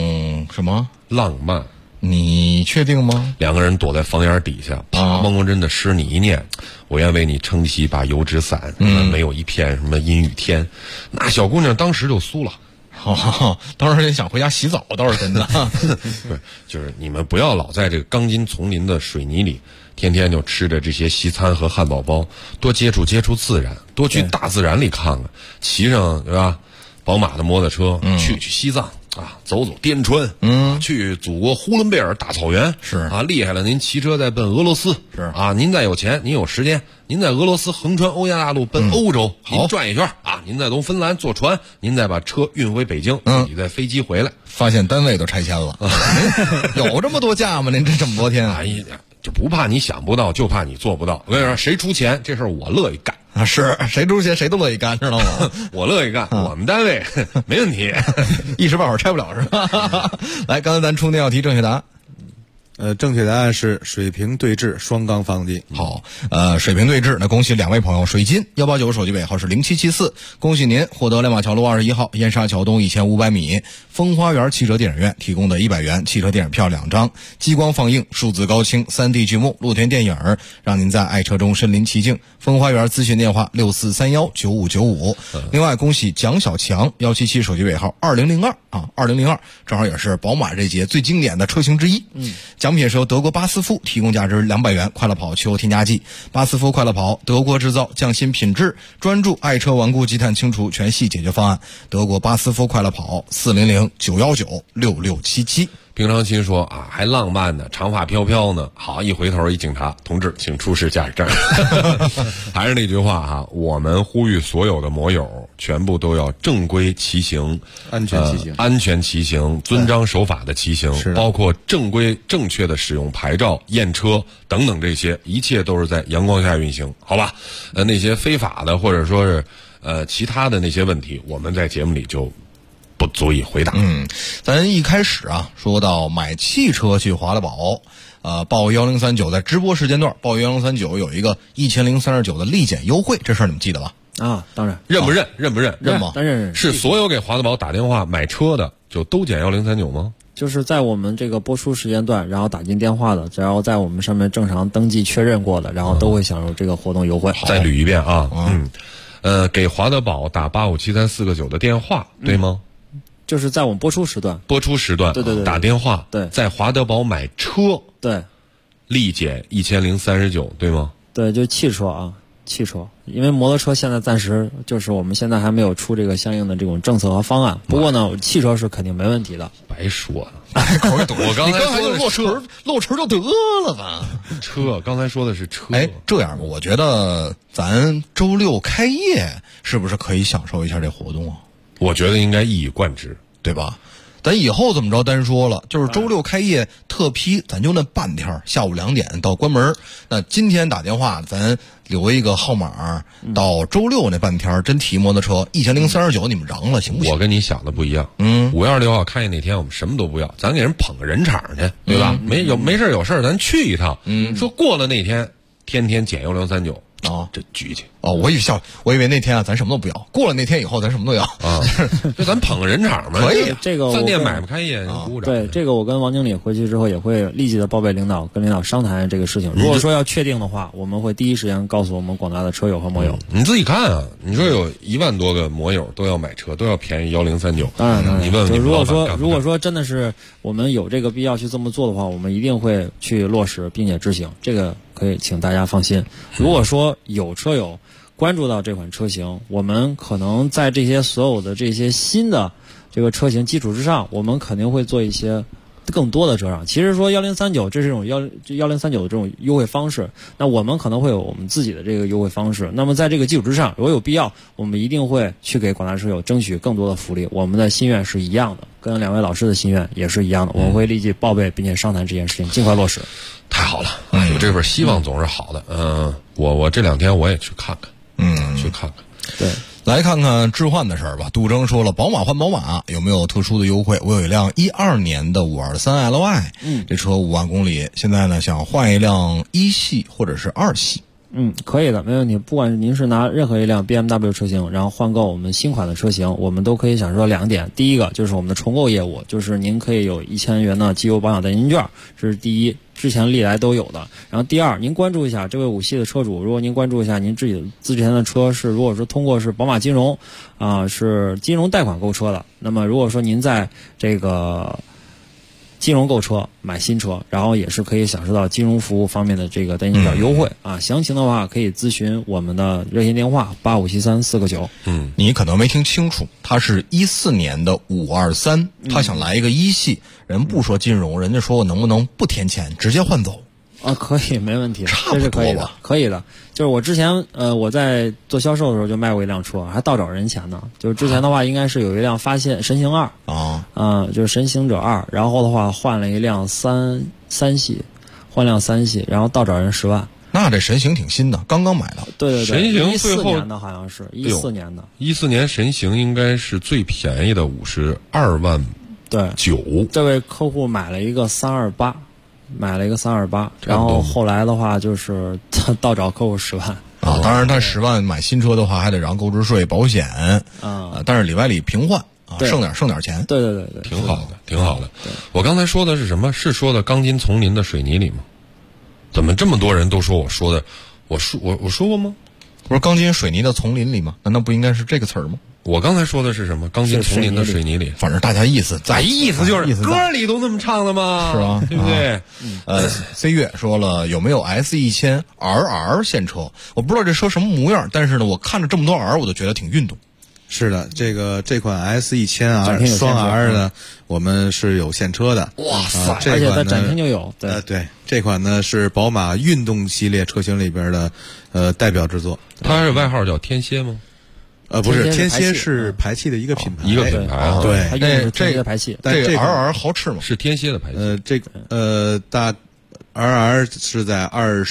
什么？ 浪漫。 你确定吗？ 两个人躲在房檐底下，啪蒙蒙真的诗你一念，我愿为你撑起一把油纸伞，没有一片什么阴雨天。那小姑娘当时就酥了。 当时也想回家洗澡，倒是真的。 对，就是你们不要老在这个钢筋丛林的水泥里，天天就吃着这些西餐和汉堡包，多接触接触自然，多去大自然里看看，骑上对吧？宝马的摩托车，去西藏。走走滇川，去祖国呼伦贝尔大草原， 是啊，厉害了！您骑车再奔俄罗斯， 是啊，您再有钱，您有时间，您在俄罗斯横穿欧亚大陆奔欧洲，您转一圈啊，您再从芬兰坐船，您再把车运回北京，自己再飞机回来， 发现单位都拆迁了，有这么多假吗？您这么多天， 哎呀，就不怕你想不到，就怕你做不到。我跟你说，谁出钱这事儿我乐意干。 是谁出钱谁都乐意干，知道吗？ 我乐意干，我们单位没问题， 一时半会儿拆不了是吧？来，刚才咱出那道题正确答案。 正确答案是水平对峙双缸发动机。 好，水平对峙，那恭喜两位朋友，水金189手机尾号是0774，恭喜您获得亮马桥路21号燕莎桥东1500米风花园汽车电影院提供的100元汽车电影票2张，激光放映、数字高清、3D 剧目、露天电影，让您在爱车中身临其境。风花园咨询电话6431959595。另外，恭喜蒋小强177手机尾号2002啊，2002正好也是宝马这届最经典的车型之一。奖品是由德国巴斯夫提供价值200元快乐跑汽油添加剂。巴斯夫快乐跑，德国制造，匠心品质，专注爱车顽固积碳清除全系解决方案。德国巴斯夫快乐跑400-919-6677。 平常心说啊，还浪漫呢，长发飘飘呢。好，一回头一警察，同志，请出示驾驶证。还是那句话哈，我们呼吁所有的摩友全部都要正规骑行， 安全骑行， 安全骑行，遵章守法的骑行，包括正规正确的使用牌照、验车等等，这些一切都是在阳光下运行，好吧？那些非法的或者说是其他的那些问题，我们在节目里就不足以回答。 咱一开始啊说到买汽车去华乐宝，报1039在直播时间段报1039有一个1039的立减优惠，这事儿你们记得吧？ 啊，当然。 认不认？认不认？ 认吗？ 当然认。 是所有给华乐宝打电话买车的就都减1039吗？ 就是在我们这个播出时间段，然后打进电话的，只要在我们上面正常登记确认过的，然后都会享受这个活动优惠。 再捋一遍啊，给华乐宝打85734个9的电话，对吗？ 就是在我们播出时段，对， 打电话， 对， 在华德宝买车， 对， 立减1039，对吗？ 对，就汽车啊，汽车，因为摩托车现在暂时就是我们现在还没有出这个相应的这种政策和方案。不过呢，汽车是肯定没问题的。 白说了， 我刚才说的漏词就得了吧？ 车，刚才说的是车。 哎，这样吧，我觉得咱周六开业是不是可以享受一下这活动啊？ 我觉得应该一以贯之， 对吧？咱以后怎么着单说了，就是周六开业特批，咱就那半天，下午2点到关门。那今天打电话，咱留一个号码，到周六那半天真提摩托车1039，你们嚷了行不行？ 我跟你想的不一样。5月26号开业那天，我们什么都不要，咱给人捧个人场去，对吧？没事有事咱去一趟。说过了那天，天天减1039。这举去我以为那天啊，咱什么都不要。过了那天以后，咱什么都要啊。就咱捧个人场嘛， 可以。这个饭店买不开业，鼓掌。 对，这个我跟王经理回去之后也会立即的报备领导，跟领导商谈这个事情。如果说要确定的话，我们会第一时间告诉我们广大的车友和摩友。 你自己看啊，你说有1万多个摩友都要买车，都要便宜1039。 当然， 你问问你如果说真的是我们有这个必要去这么做的话，我们一定会去落实并且执行。这个可以请大家放心。如果说有车友关注到这款车型，我们可能在这些所有的这些新的这个车型基础之上，我们肯定会做一些更多的折让。其实说1039这是一种1039的这种优惠方式，那我们可能会有我们自己的这个优惠方式。那么在这个基础之上，如果有必要，我们一定会去给广大车友争取更多的福利。我们的心愿是一样的，跟2位老师的心愿也是一样的。我们会立即报备并且商谈这件事情，尽快落实。 太好了，有这份希望总是好的。我这2天我也去看看。去看看。 对， 来看看置换的事儿吧。杜征说了，宝马换宝马有没有特殊的优惠？我有一辆12年的523 Li，这车5万公里，现在呢想换一辆1系或者是2系。 可以的，没问题。不管您是拿任何一辆 BMW 车型，然后换购我们新款的车型，我们都可以享受到2点。第一个就是我们的重购业务，就是您可以有1000元的机油保养代金券，这是第一，之前历来都有的。然后第二，您关注一下这位5系的车主，如果您关注一下您之前的车是，如果说通过是宝马金融是金融贷款购车的，那么如果说您在这个金融购车买新车，然后也是可以享受到金融服务方面的这个代金券优惠详情的话可以咨询我们的热线电话8573-4个9。 你可能没听清楚，他是14年的523，他想来一个1系，人不说金融，人家说我能不能不添钱直接换走。 可以，没问题， 差不多吧， 这是可以的，可以的。就是我之前我在做销售的时候就卖过一辆车，还倒找人钱呢。就是之前的话，应该是有一辆发现神行2就是神行者2，然后的话换了一辆三系，换辆3系，然后倒找人10万。 那这神行挺新的，刚刚买的。 对， 神行最后 14年的好像是14年的 ，14年神行应该是最便宜的52万9。 这位客户买了一个328。然后后来的话就是倒找客户10万当然他10万买新车的话还得让购置税、保险但是里外里平换省点钱。 对， 挺好的。我刚才说的是什么？是说的钢筋丛林的水泥里吗？怎么这么多人都说我说的？我说过吗？ 不是钢筋水泥的丛林里吗？难道不应该是这个词儿吗？ 我刚才说的是什么？钢筋丛林的水泥里， 反正大家意思在， 意思就是歌里都那么唱的嘛， 是吧？ 对不对 ？C 月说了，有没有 S1000 RR 现车？我不知道这车什么模样，但是呢，我看着这么多 R， 我都觉得挺运动。 是的，这款 S1000 双 R 呢，我们是有现车的。 哇塞！ 而且它展厅就有。 对，这款呢是宝马运动系列车型里边的代表之作。 它是外号叫天蝎吗？ 不是，天蝎是排气的一个品牌， 对，它用的是天蝎排气。 但这 RR 好吃吗？ 是天蝎的排气。 这个大 RR 是在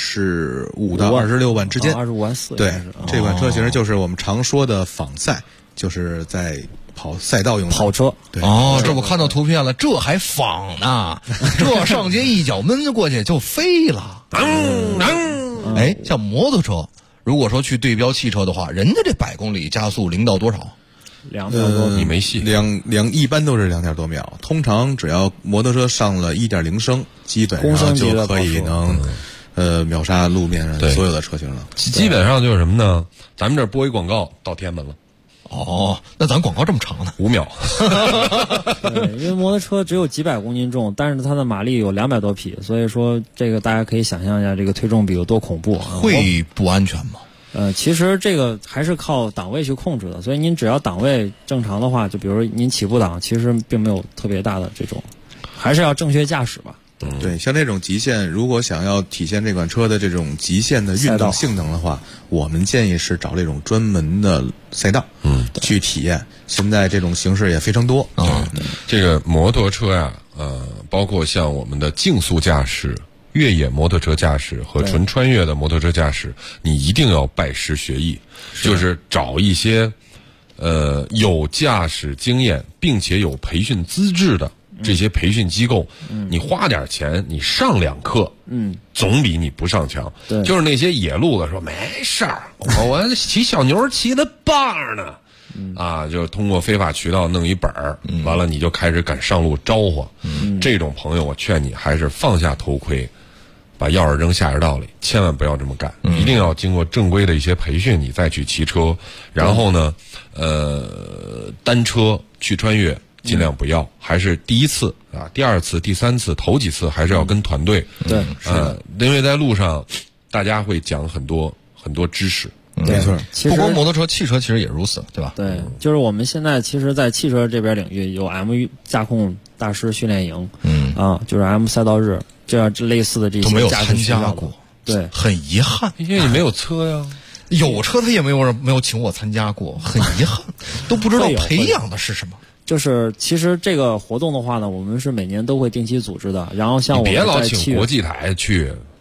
25到26万之间 ，25万4。 对，这款车型就是我们常说的仿赛，就是在跑赛道用的跑车。 对， 这我看到图片了，这还仿呢，这上街一脚闷过去就飞了。像摩托车。如果说去对标汽车的话，人家这100公里加速0到多少 ？2秒多， 你没戏。 一般都是2点多秒。通常只要摩托车上了1.0升，基本上就可以秒杀路面上所有的车型了。 基本上就是什么呢？咱们这播一广告到天安门了。 那咱广告这么长呢 ？5秒。 对，因为摩托车只有几百公斤重，但是它的马力有200多匹，所以说这个大家可以想象一下这个推重比有多恐怖。 会不安全吗？ 其实这个还是靠档位去控制的，所以您只要档位正常的话，就比如您起步档，其实并没有特别大的这种，还是要正确驾驶吧。 对，像这种极限，如果想要体现这款车的这种极限的运动性能的话，我们建议是找这种专门的赛道，去体验。现在这种形式也非常多。 这个摩托车呀，包括像我们的竞速驾驶、越野摩托车驾驶和纯穿越的摩托车驾驶，你一定要拜师学艺，就是找一些有驾驶经验并且有培训资质的这些培训机构，你花点钱，你上2课，总比你不上强。 对， 就是那些野路的说没事儿，我骑小牛骑得棒呢。就通过非法渠道弄一本儿，完了你就开始敢上路招呼。这种朋友，我劝你还是放下头盔，把钥匙扔下水道里，千万不要这么干。一定要经过正规的一些培训，你再去骑车。然后呢，单车去穿越尽量不要，还是第一次第二次、第三次、头几次还是要跟团队。 对， 因为在路上大家会讲很多知识。 没错，不光摩托车，汽车其实也如此，对吧？ 对，就是我们现在其实，在汽车这边领域有 M 驾控大师训练营，就是 M 赛道日，这样类似的这些都没有参加过， 对， 很遗憾， 因为你没有车呀。 有车他也没有请我参加过，很遗憾，都不知道培养的是什么。 就是其实这个活动的话呢，我们是每年都会定期组织的，然后像我们别老请国际台去。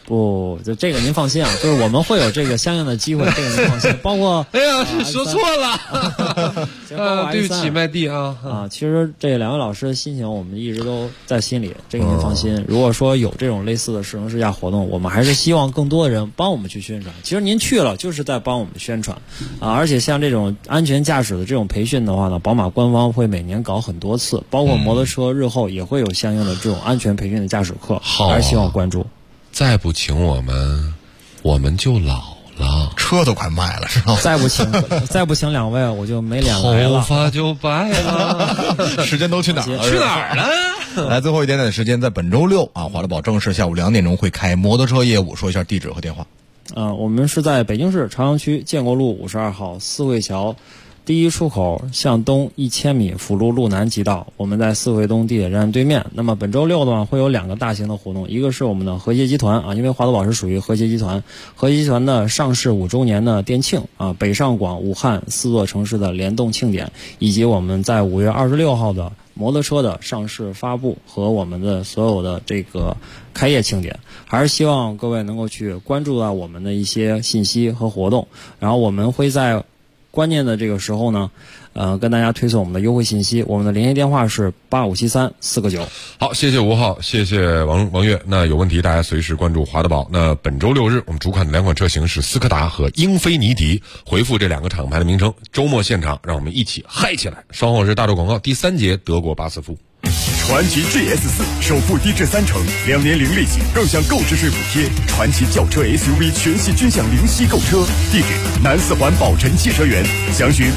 不，就这个您放心啊，就是我们会有这个相应的机会，这个您放心。包括哎呀，说错了，对不起，麦蒂啊。 其实这两位老师的心情我们一直都在心里，这个您放心。如果说有这种类似的试乘试驾活动，我们还是希望更多的人帮我们去宣传。其实您去了就是在帮我们宣传而且像这种安全驾驶的这种培训的话呢，宝马官方会每年搞很多次，包括摩托车日后也会有相应的这种安全培训的驾驶课，还是希望关注。 再不请我们就老了， 车都快卖了，是吧？ 再不请两位，我就没脸来了， 头发就白了。 时间都去哪儿了？ 去哪儿了？ 来，最后一点点的时间，在本周六华乐宝正式下午2点钟会开摩托车业务，说一下地址和电话。 我们是在北京市朝阳区建国路52号四惠桥第一出口向东1000米辅路路南即到，我们在四惠东地铁站对面。那么本周六的话会有2个大型的活动，一个是我们的和谐集团因为华德宝是属于和谐集团，和谐集团的上市5周年的店庆北上广武汉4座城市的联动庆典，以及我们在5月26号的摩托车的上市发布和我们的所有的这个开业庆典，还是希望各位能够去关注到我们的一些信息和活动，然后我们会在关键的这个时候呢，跟大家推送我们的优惠信息。我们的联系电话是8573-4个9。 好，谢谢吴浩，谢谢王悦。那有问题大家随时关注华德宝。那本周6日，我们主款的2款车型是斯柯达和英菲尼迪，回复这2个厂牌的名称。周末现场，让我们一起嗨起来！稍后是大洲广告第3节，德国巴斯夫。 传祺 GS4 首付低至30%，2年零利息，更享购置税补贴。传祺轿车 SUV 全系均享零息购车，地址南四环宝辰汽车园，详询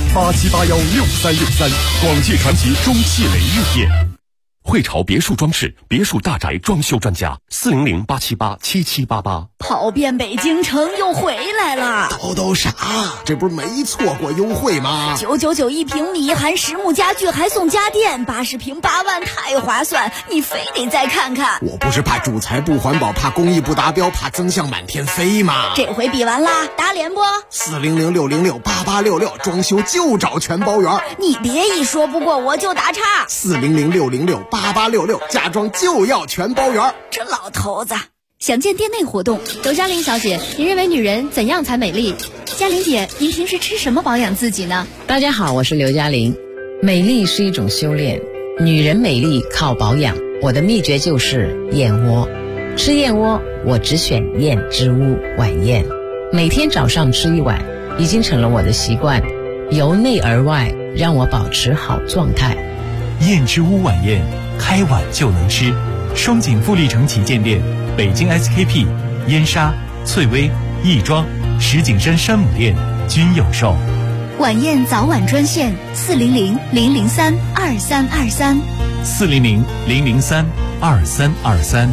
87816363。广汽传祺中汽雷玉店。 汇潮别墅装饰，别墅大宅装修专家，400-878-7788。 跑遍北京城又回来了， 都啥？这不是没错过优惠吗 ？999一平米，含实木家具还送家电，80平8万，太划算！你非得再看看。 我不是怕主材不环保，怕工艺不达标，怕增项满天飞吗？ 这回比完啦，打脸不 ？400-606-8866，装修就找全包圆。 你别一说不过我就打岔。 400-606-8866，嫁妆就要全包圆。 这老头子。 想见店内活动，刘嘉玲小姐，你认为女人怎样才美丽？嘉玲姐，您平时吃什么保养自己呢？ 大家好，我是刘嘉玲。美丽是一种修炼，女人美丽靠保养。我的秘诀就是燕窝。吃燕窝，我只选燕之屋晚宴，每天早上吃一碗，已经成了我的习惯，由内而外让我保持好状态。 燕之屋晚宴，开碗就能吃。双井富力城旗舰店。北京 SKP、燕莎、翠微、亦庄、石景山山姆店均有售。 晚宴早晚专线400-003-2323。 400-003-2323。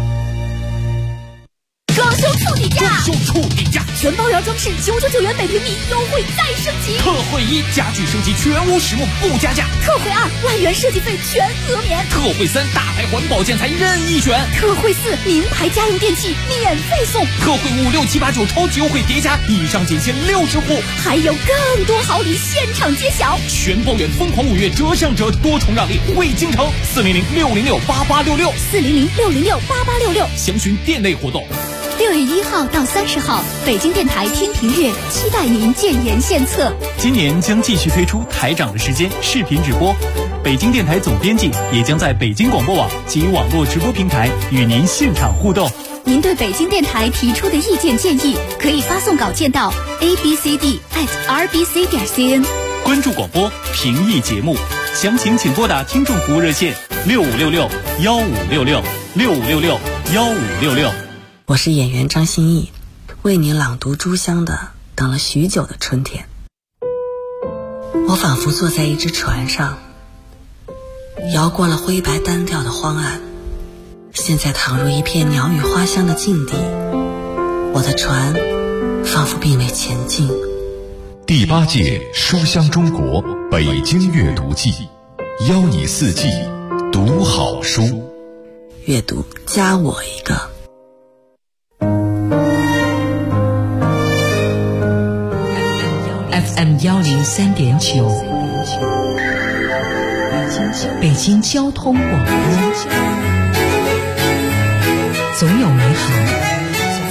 装修处理价， 全包圆装饰999元每平米，优惠再升级。 特惠1，家具升级全屋实木不加价。 特惠2，万元设计费全额免。 特惠3，大牌环保建材任意选。 特惠4，名牌家用电器免费送。 特惠5、6、7、8、9超级优惠叠加，以上仅限60户， 还有更多好礼现场揭晓。 全包圆疯狂5月折上折，多重让利惠京城。400-606-8866。 400-606-8866。 详询店内活动。 6月1号到30号，北京电台天平月期待您建言献策。 今年将继续推出台长的时间视频直播，北京电台总编辑也将在北京广播网及网络直播平台与您现场互动。 您对北京电台提出的意见建议，可以发送稿件到 abcd@rbc.cn。 关注广播，评议节目，详情请拨打听众服务热线6566-1566，6566-1566。 我是演员张歆艺，为你朗读朱湘的《等了许久的春天》。我仿佛坐在一只船上，摇过了灰白单调的荒岸，现在躺入一片鸟语花香的境地。我的船仿佛并未前进。 第8届书香中国北京阅读季，邀你4季读好书。 阅读加我一个。FM 103.9，北京交通广播，总有美好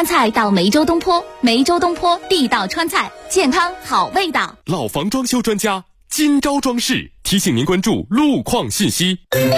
川菜到梅州东坡，梅州东坡地道川菜，健康好味道。 老房装修专家金招装饰提醒您关注路况信息。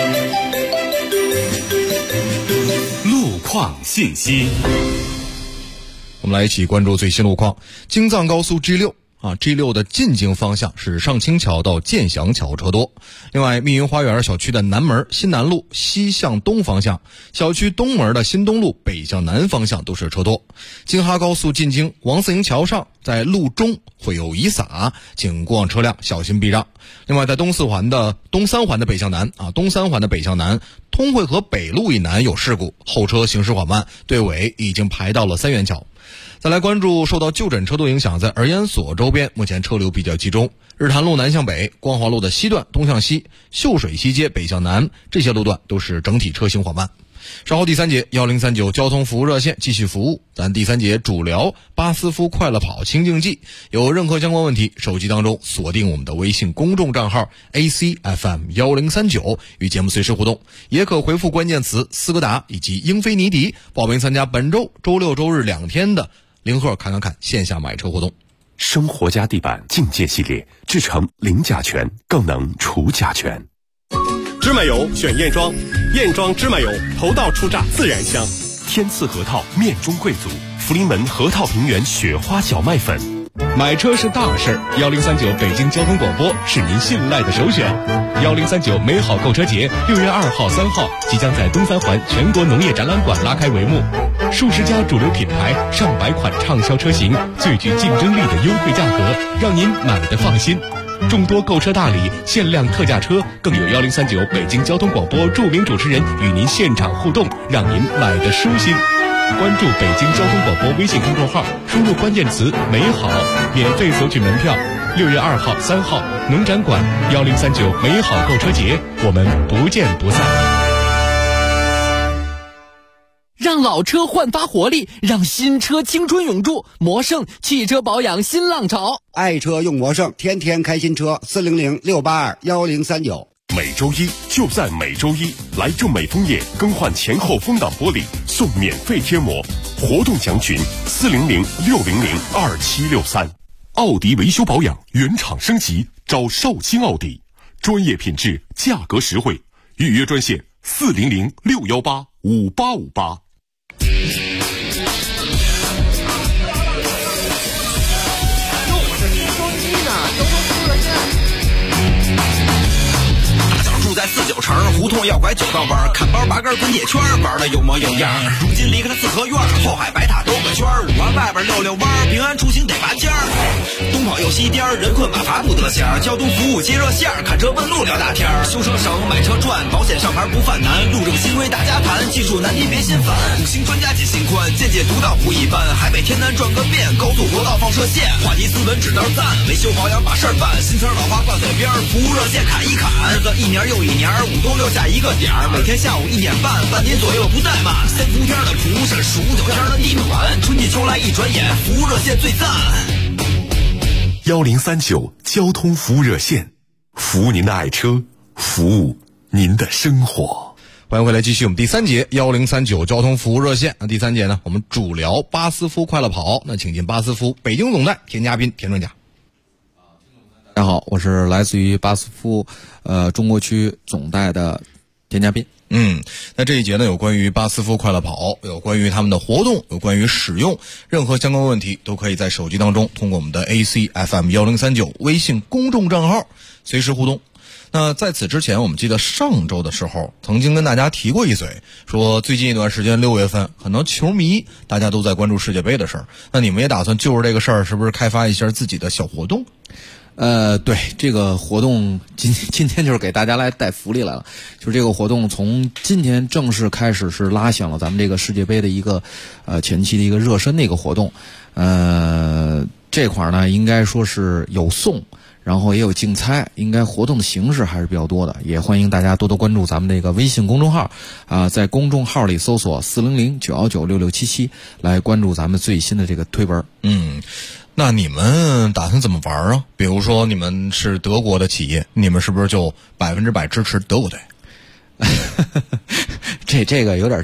路况信息， 我们来一起关注最新路况。京藏高速 G6 的进京方向是上清桥到建祥桥车多。另外，密云花园小区的南门新南路西向东方向，小区东门的新东路北向南方向都是车多。京哈高速进京王四营桥上在路中会有雨洒，请过往车辆小心避让。另外，在东三环的北向南通惠河北路以南有事故，后车行驶缓慢，队尾已经排到了三元桥。再来关注受到就诊车多影响，在儿研所周边目前车流比较集中，日坛路南向北、光华路的西段东向西、秀水西街北向南这些路段都是整体车行缓慢。稍后第三节1039交通服务热线继续服务，咱第三节主聊巴斯夫快乐跑清净剂，有任何相关问题，手机当中锁定我们的微信公众账号 ACFM1039 与节目随时互动，也可回复关键词斯柯达以及英菲尼迪报名参加本周周六周日2天的零赫看线下买车活动。 生活家地板境界系列制成零甲醛，更能除甲醛。 芝麻油选燕庄，燕庄芝麻油头道出榨自然香。 天赐核桃面中贵族，福临门核桃平原雪花小麦粉。 买车是大事，1039北京交通广播是您信赖的首选。1039美好购车节6月2号、3号即将在东三环全国农业展览馆拉开帷幕，数十家主流品牌、上百款畅销车型，最具竞争力的优惠价格，让您买得放心。众多购车大礼、限量特价车，更有1039北京交通广播著名主持人与您现场互动，让您买得舒心。关注北京交通广播微信公众号，输入关键词美好，免费索取门票。6月2号、3号农展馆1039美好购车节，我们不见不散。 让老车焕发活力，让新车青春永驻。魔胜汽车保养新浪潮， 爱车用魔胜，天天开新车。400-682-1039。 每周一就在每周一，来正美枫叶更换前后风挡玻璃送免费贴膜，活动详询400-600-2763。奥迪维修保养原厂升级，找绍兴奥迪，专业品质，价格实惠，预约专线400-618-5858。 在49城胡同要拐9道弯，看包拔根滚铁圈，玩的有模有样。如今离开了四合院，后海白塔兜个圈，5环外边溜弯，平安出行得拔尖儿。东跑右西颠，人困马乏不得闲。交通服务接热线，看车问路聊大天。修车省，买车赚，保险上牌不犯难。路政新规大家谈，技术难题别心烦。5星专家解心宽，见解独到不一般。海北天南转个遍，高速国道放射线。话题斯文指道赞，维修保养把事儿办。新词老话挂嘴边，服务热线砍一砍。日子一年又一年，5东6下一个点儿，每天下午1点半，半点左右不怠慢。3伏天的蒲是数9天的地暖，春季秋来一转眼，服务热线最赞。 1039交通服务热线，服务您的爱车，服务您的生活。 欢迎回来，继续我们第三节1039交通服务热线。那第三节呢，我们主聊巴斯夫快乐跑。那请进巴斯夫北京总代田家斌田专家。 大家好，我是来自于巴斯夫中国区总代的田家斌。 那这一节呢，有关于巴斯夫快乐跑，有关于他们的活动，有关于使用，任何相关问题都可以在手机当中通过我们的 ACFM1039 微信公众账号随时互动。那在此之前，我们记得上周的时候曾经跟大家提过一嘴，说最近一段时间6月份，很多球迷大家都在关注世界杯的事儿。那你们也打算就着这个事儿，是不是开发一下自己的小活动？ 对，这个活动今天就是给大家来带福利来了。就是这个活动从今天正式开始，是拉响了咱们这个世界杯的一个前期的一个热身的一个活动。这块呢应该说是有送，然后也有竞猜，应该活动的形式还是比较多的。也欢迎大家多多关注咱们这个微信公众号在公众号里搜索400-919-6677来关注咱们最新的这个推文。 那你们打算怎么玩啊？比如说你们是德国的企业，你们是不是就100%支持德国队？ 这个有点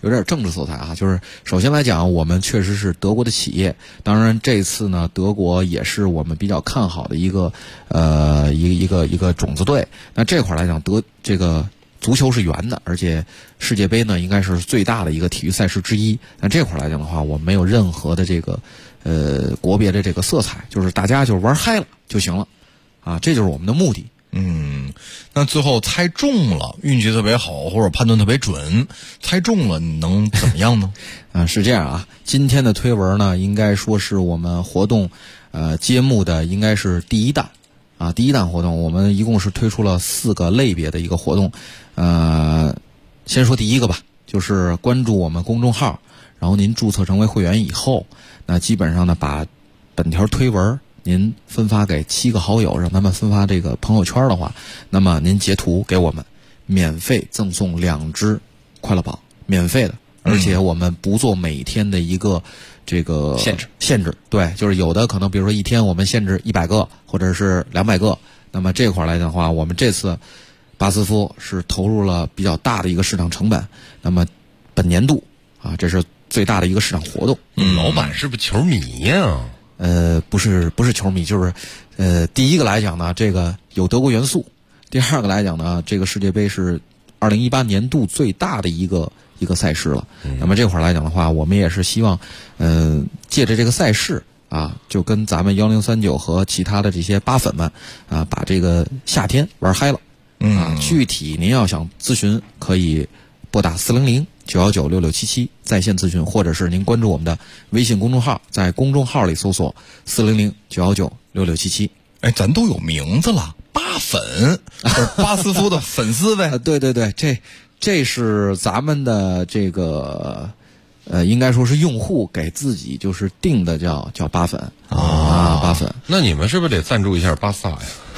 有点政治色彩啊。就是首先来讲，我们确实是德国的企业，当然这次呢，德国也是我们比较看好的一个种子队。那这块来讲，这个足球是圆的，而且世界杯呢应该是最大的一个体育赛事之一。那这块来讲的话，我们没有任何的这个国别的这个色彩，就是大家就玩嗨了就行了啊，这就是我们的目的。 那最后猜中了，运气特别好或者判断特别准，猜中了你能怎么样呢？ 是这样啊，今天的推文呢，应该说是我们活动揭幕的应该是第一弹啊，第一弹活动，我们一共是推出了4个类别的一个活动。先说第一个吧，就是关注我们公众号，然后您注册成为会员以后，那基本上呢，把本条推文您分发给7个好友，让他们分发这个朋友圈的话，那么您截图给我们，免费赠送2只快乐宝，免费的，而且我们不做每天的一个这个限制，对，就是有的可能比如说一天我们限制100个或者是200个，那么这块来讲的话，我们这次巴斯夫是投入了比较大的一个市场成本，那么本年度啊，这是最大的一个市场活动。 老板是不是球迷呀？ 不是球迷，就是第一个来讲呢，这个有德国元素；第二个来讲呢，这个世界杯是2018年度最大的一个赛事了。那么这块来讲的话，我们也是希望借着这个赛事啊，就跟咱们1039和其他的这些巴粉们啊，把这个夏天玩嗨了。具体您要想咨询，可以拨打400-919-6677在线咨询，或者是您关注我们的微信公众号，在公众号里搜索400-919-6677。 咱都有名字了，巴粉，巴斯夫的粉丝呗。 对对对，这是咱们的这个应该说是用户给自己就是定的叫巴粉啊，巴粉。 那你们是不是得赞助一下巴萨呀？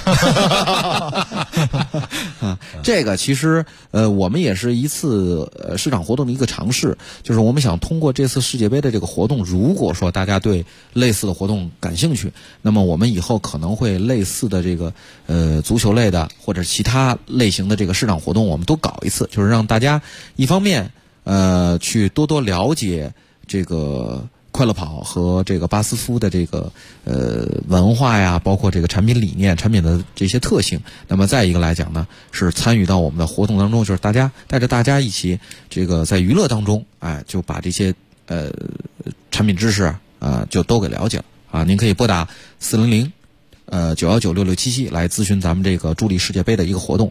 这个其实我们也是一次市场活动的一个尝试，就是我们想通过这次世界杯的这个活动，如果说大家对类似的活动感兴趣，那么我们以后可能会类似的这个足球类的或者其他类型的这个市场活动，我们都搞一次，就是让大家一方面去多多了解这个快乐跑和这个巴斯夫的这个文化呀，包括这个产品理念、产品的这些特性。那么再一个来讲呢，是参与到我们的活动当中，就是大家带着大家一起这个在娱乐当中，就把这些产品知识就都给了解了啊。您可以拨打400-919-6677来咨询咱们这个助力世界杯的一个活动。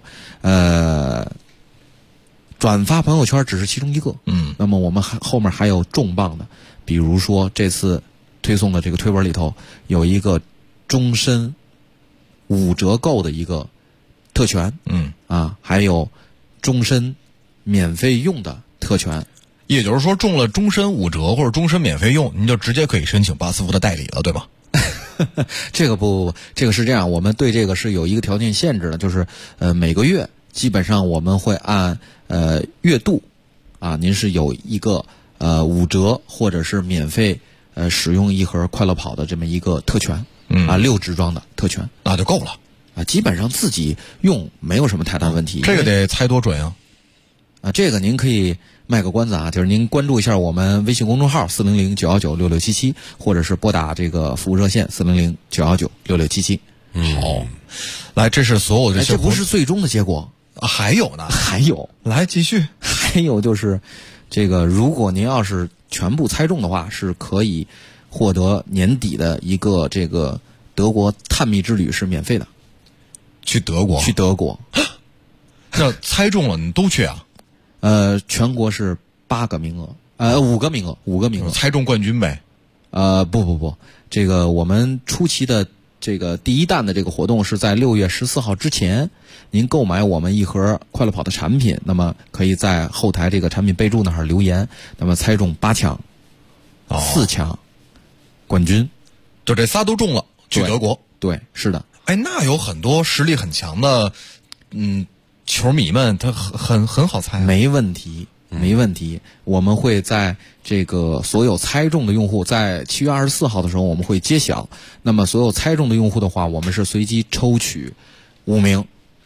转发朋友圈只是其中一个，那么我们后面还有重磅的，比如说这次推送的这个推文里头有一个终身5折购的一个特权，还有终身免费用的特权。 也就是说，中了终身5折或者终身免费用，您就直接可以申请巴斯夫的代理了，对吧？ 这个不，这个是这样，我们对这个是有一个条件限制的，就是每个月基本上我们会按月度啊，您是有一个5折或者是免费使用一盒快乐跑的这么一个特权，6支装的特权， 那就够了啊，基本上自己用没有什么太大问题。 这个得猜多准啊！ 这个您可以卖个关子啊，就是您关注一下我们微信公众号400-919-6677，或者是拨打这个服务热线400-919-6677。 好，来，这是所有的， 这不是最终的结果。 还有呢， 还有， 来继续。 还有就是这个，如果您要是全部猜中的话，是可以获得年底的一个这个德国探秘之旅是免费的。 去德国？ 去德国。 那猜中了你都去啊？ 全国是8个名额，5个名额，5个名额。 猜中冠军呗？ 不，这个我们初期的这个第一弹的这个活动是在6月14号之前，您购买我们一盒快乐跑的产品，那么可以在后台这个产品备注那儿留言，那么猜中8强，4强冠军， 就这仨都中了，去德国。 对，是的。 那有很多实力很强的，球迷们他很好猜， 没问题。我们会在这个所有猜中的用户，在7月24号的时候我们会揭晓。那么所有猜中的用户的话，我们是随机抽取5名。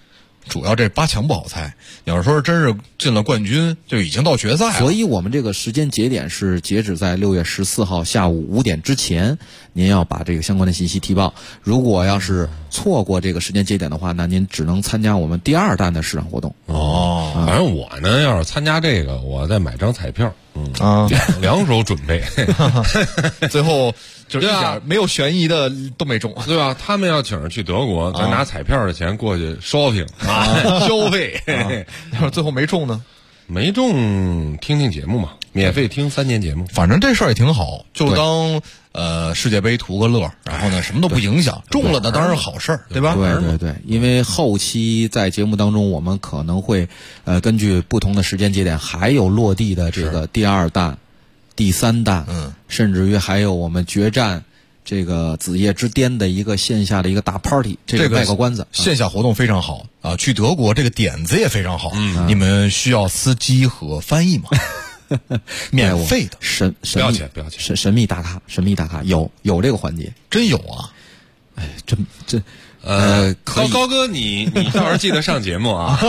主要这8强不好猜。你要说真是进了冠军，就已经到决赛了。 所以我们这个时间节点是截止在6月14号下午5点之前，您要把这个相关的信息提报。如果要是错过这个时间节点的话，那您只能参加我们第2弹的市场活动。 反正我呢，要是参加这个，我再买张彩票，两手准备， 最后就是一点没有悬疑的都没中， 对吧？他们要请人去德国，咱拿彩票的钱过去 shopping 消费， 要是最后没中呢？ 没中，听听节目嘛，免费听3年节目， 反正这事儿也挺好，就当世界杯图个乐，然后呢什么都不影响，中了那当然是好事儿，对吧？ 对，因为后期在节目当中，我们可能会根据不同的时间节点，还有落地的这个第2弹、第3弹，甚至于还有我们决战这个子夜之巅的一个线下的一个大 party， 这个卖个关子， 线下活动非常好啊！去德国这个点子也非常好，你们需要司机和翻译吗？免费的， 不要钱， 神秘打卡，有这个环节， 真有啊！ 哎，真高哥，你到时候记得上节目啊！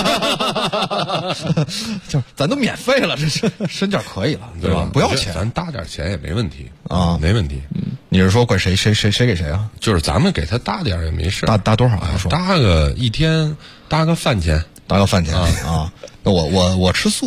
就咱都免费了，这是身价可以了，对吧？不要钱， 咱搭点钱也没问题啊，没问题。 你是说管谁给谁啊？ 就是咱们给他搭点也没事。 搭多少啊？说搭个一天，搭个饭钱啊！那我吃素。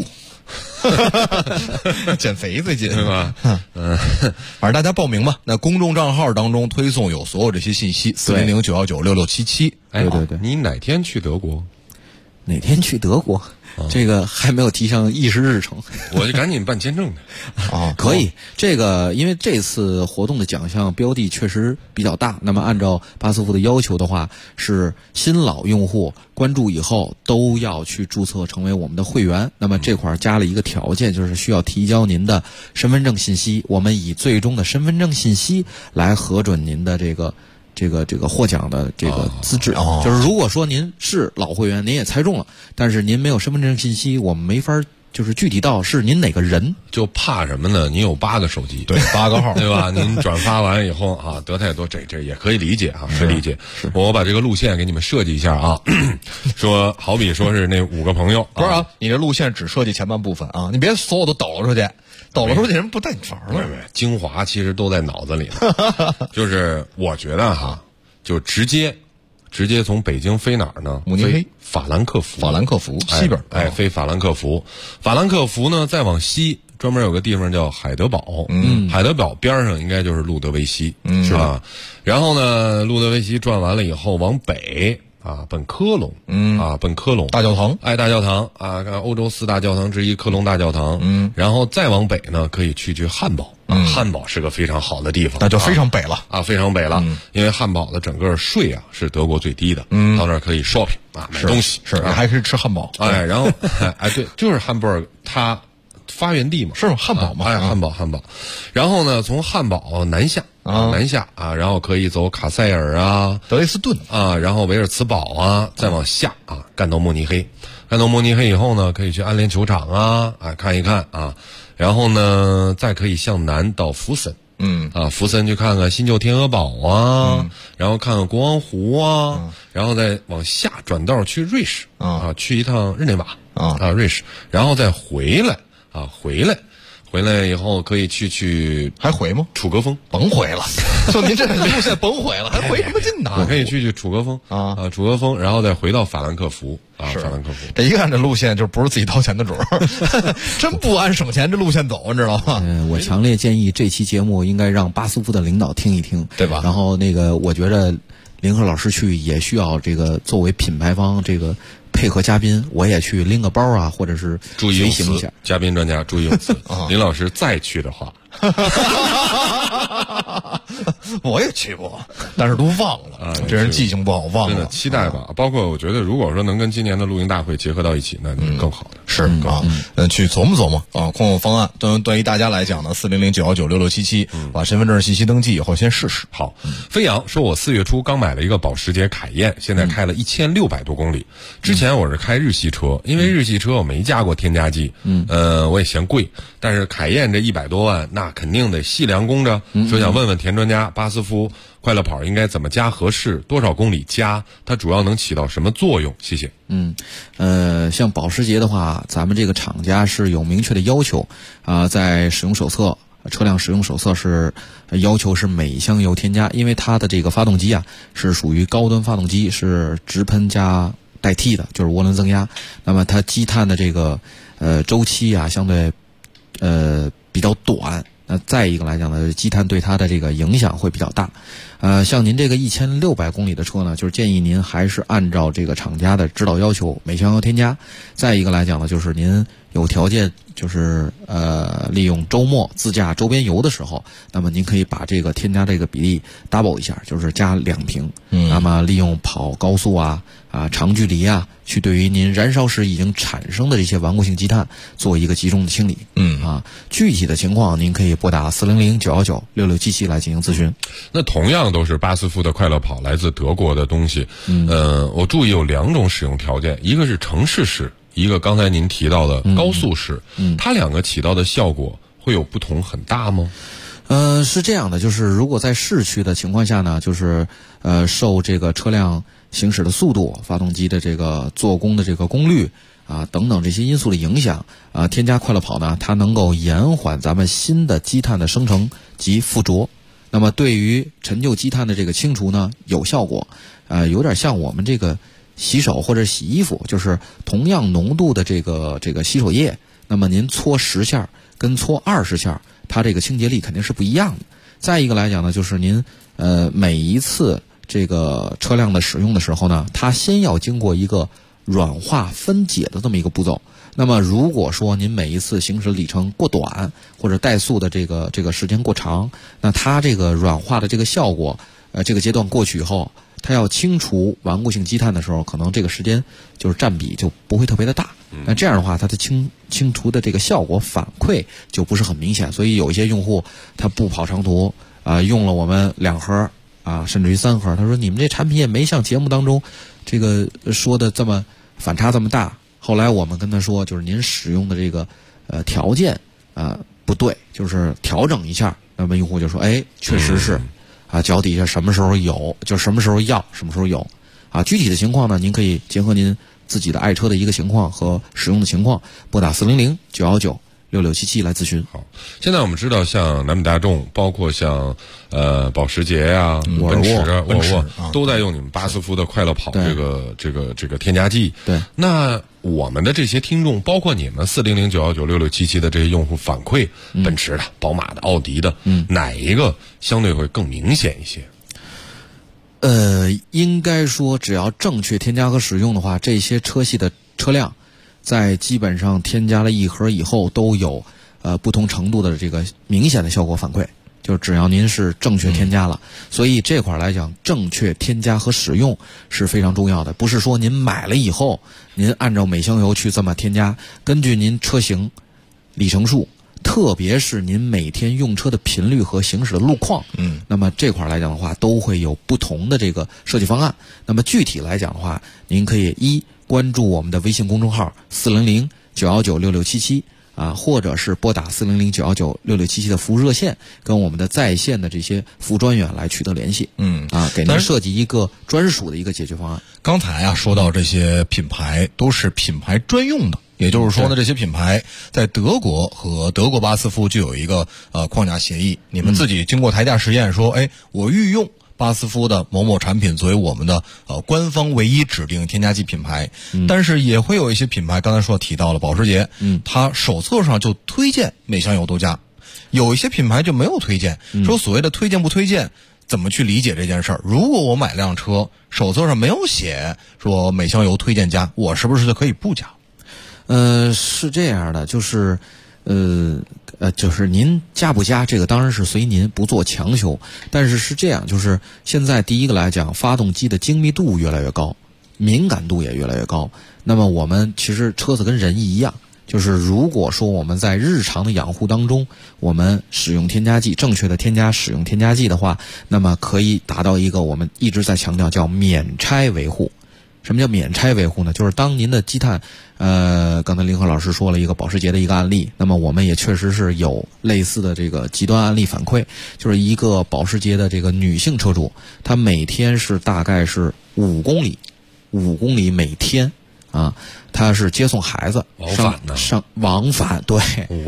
减肥最近是吧？反正大家报名吧。那公众账号当中推送有所有这些信息，400-919-6677。 对， 你哪天去德国？ 哪天去德国？这个还没有提上议事日程， 我就赶紧办签证的。 可以。这个因为这次活动的奖项标的确实比较大，那么按照巴斯夫的要求的话，是新老用户关注以后都要去注册成为我们的会员。那么这块加了一个条件，就是需要提交您的身份证信息，我们以最终的身份证信息来核准您的这个获奖的这个资质。就是如果说您是老会员，您也猜中了，但是您没有身份证信息，我们没法就是具体到是您哪个人。 就怕什么呢？您有8个手机， 对，8个号， 对吧？您转发完以后啊，得太多，这也可以理解啊，可以理解。我把这个路线给你们设计一下啊，说好比说是那5个朋友， 不是啊，你这路线只设计前半部分啊，你别所有都抖了出去。抖了出去人不带你玩了， 精华其实都在脑子里呢。就是我觉得哈，就直接从北京飞哪儿呢？ 慕尼黑、 法兰克福西边， 飞法兰克福。法兰克福呢，再往西专门有个地方叫海德堡，海德堡边上应该就是路德维希，是吧？然后呢，路德维希转完了以后往北。奔科隆，奔科隆大教堂， 大教堂啊，欧洲4大教堂之一科隆大教堂，然后再往北呢，可以去汉堡，汉堡是个非常好的地方， 那就非常北了非常北了，因为汉堡的整个税是德国最低的，到那儿可以 shopping 买东西， 还可以吃汉堡， 然后对，就是汉堡它发源地嘛， 是吗？汉堡嘛， 汉堡，然后呢，从汉堡南下，然后可以走卡塞尔德累斯顿然后维尔茨堡再往下干到慕尼黑，干到慕尼黑以后呢，可以去安联球场看一看然后呢，再可以向南到福森。福森去看看新旧天鹅堡然后看看国王湖然后再往下转道去瑞士去一趟日内瓦瑞士，然后再回来回来以后可以去还回吗？ 楚格峰甭回了，就您这路线甭回了，还回什么劲呢？ 可以去楚格峰楚格峰，然后再回到法兰克福法兰克福。 这一看这路线就不是自己掏钱的主儿，真不按省钱这路线走，你知道吗？ 我强烈建议这期节目应该让巴斯夫的领导听一听， 对吧？ 然后我觉得林鹤老师去也需要这个作为品牌方这个。配合嘉宾，我也去拎个包或者是注意用词一下。 嘉宾专家注意用词。林老师再去的话， 我也去过，但是都忘了这人记性不好，忘了。 真的期待吧。包括我觉得，如果说能跟今年的露营大会结合到一起，那更好的。 是去琢磨琢磨空有方案。对于大家来讲呢，400-919-6677，把身份证信息登记以后先试试。 好，飞扬说，我4月初刚买了一个保时捷凯宴，现在开了1600多公里。之前我是开日系车，因为日系车我没加过添加剂，我也嫌贵。但是凯宴这100多万，那肯定得细良供着。就想问问田专家，巴斯夫快乐跑应该怎么加合适，多少公里加，它主要能起到什么作用？谢谢。 像保时捷的话，咱们这个厂家是有明确的要求在使用手册。车辆使用手册是要求是每箱油添加，因为它的这个发动机是属于高端发动机，是直喷加代替的，就是涡轮增压。那么它积碳的这个周期相对比较短。那再一个来讲呢，积碳对它的这个影响会比较大。像您这个1600公里的车呢，就是建议您还是按照这个厂家的指导要求每箱油添加。再一个来讲呢，就是您有条件就是利用周末自驾周边游的时候，那么您可以把这个添加这个比例 double 一下，就是加2瓶。那么利用跑高速长距离去对于您燃烧时已经产生的这些顽固性积碳做一个集中的清理。具体的情况您可以拨打400-919-6677来进行咨询。 那同样都是巴斯夫的快乐跑，来自德国的东西。我注意有2种使用条件，一个是城市时，一个刚才您提到的高速时。它2个起到的效果会有不同很大吗？ 是这样的，就是如果在市区的情况下呢，就是受这个车辆行驶的速度、发动机的这个做工的这个功率等等这些因素的影响添加快乐跑呢，它能够延缓咱们新的积碳的生成及附着。那么对于陈旧积碳的这个清除呢有效果。有点像我们这个洗手或者洗衣服，就是同样浓度的这个洗手液，那么您搓10下跟搓20下，它这个清洁力肯定是不一样的。再一个来讲呢，就是您每一次这个车辆的使用的时候呢，它先要经过一个软化分解的这么一个步骤。那么如果说您每一次行驶里程过短，或者怠速的这个时间过长，那它这个软化的这个效果这个阶段过去以后，它要清除顽固性积碳的时候，可能这个时间就是占比就不会特别的大。那这样的话，它的清除的这个效果反馈就不是很明显。所以有一些用户他不跑长途用了我们2盒甚至于3盒，他说你们这产品也没像节目当中这个说的这么反差这么大。后来我们跟他说，就是您使用的这个条件不对，就是调整一下。那么用户就说确实是脚底下什么时候有就什么时候要，什么时候有具体的情况呢，您可以结合您自己的爱车的一个情况和使用的情况，拨打400-919-6677来咨询。 好，现在我们知道像南北大众，包括像保时捷奔驰沃尔沃都在用你们巴斯夫的快乐跑这个添加剂。 对， 那我们的这些听众，包括你们400-919-6677的这些用户反馈，奔驰的、宝马的、奥迪的，哪一个相对会更明显一些？ 应该说只要正确添加和使用的话，这些车系的车辆在基本上添加了1盒以后都有不同程度的这个明显的效果反馈，就是只要您是正确添加了。所以这块来讲，正确添加和使用是非常重要的。不是说您买了以后您按照每箱油去这么添加，根据您车型、里程数，特别是您每天用车的频率和行驶的路况，那么这块来讲的话，都会有不同的这个设计方案。那么具体来讲的话，您可以关注我们的微信公众号400-919-6677或者是拨打400-919-6677的服务热线，跟我们的在线的这些服务专员来取得联系。给您设计一个专属的一个解决方案。 刚才说到这些品牌都是品牌专用的，也就是说呢，这些品牌在德国和德国巴斯夫就有一个框架协议，你们自己经过台架实验说，我御用巴斯夫的某某产品作为我们的官方唯一指定添加剂品牌。但是也会有一些品牌，刚才提到了保时捷，它手册上就推荐每箱油都加，有一些品牌就没有推荐。说所谓的推荐不推荐，怎么去理解这件事儿？如果我买辆车手册上没有写说每箱油推荐加，我是不是就可以不加？ 是这样的，就是就是您加不加，这个当然是随您，不做强求。但是是这样，就是现在第一个来讲，发动机的精密度越来越高，敏感度也越来越高。那么我们其实车子跟人一样，就是如果说我们在日常的养护当中，我们使用添加剂，正确的使用添加剂的话，那么可以达到一个我们一直在强调叫免拆维护。 什么叫免拆维护呢？就是当您的积碳，刚才林和老师说了一个保时捷的一个案例，那么我们也确实是有类似的这个极端案例反馈，就是一个保时捷的这个女性车主，她每天是大概是5公里每天啊，她是接送孩子往返对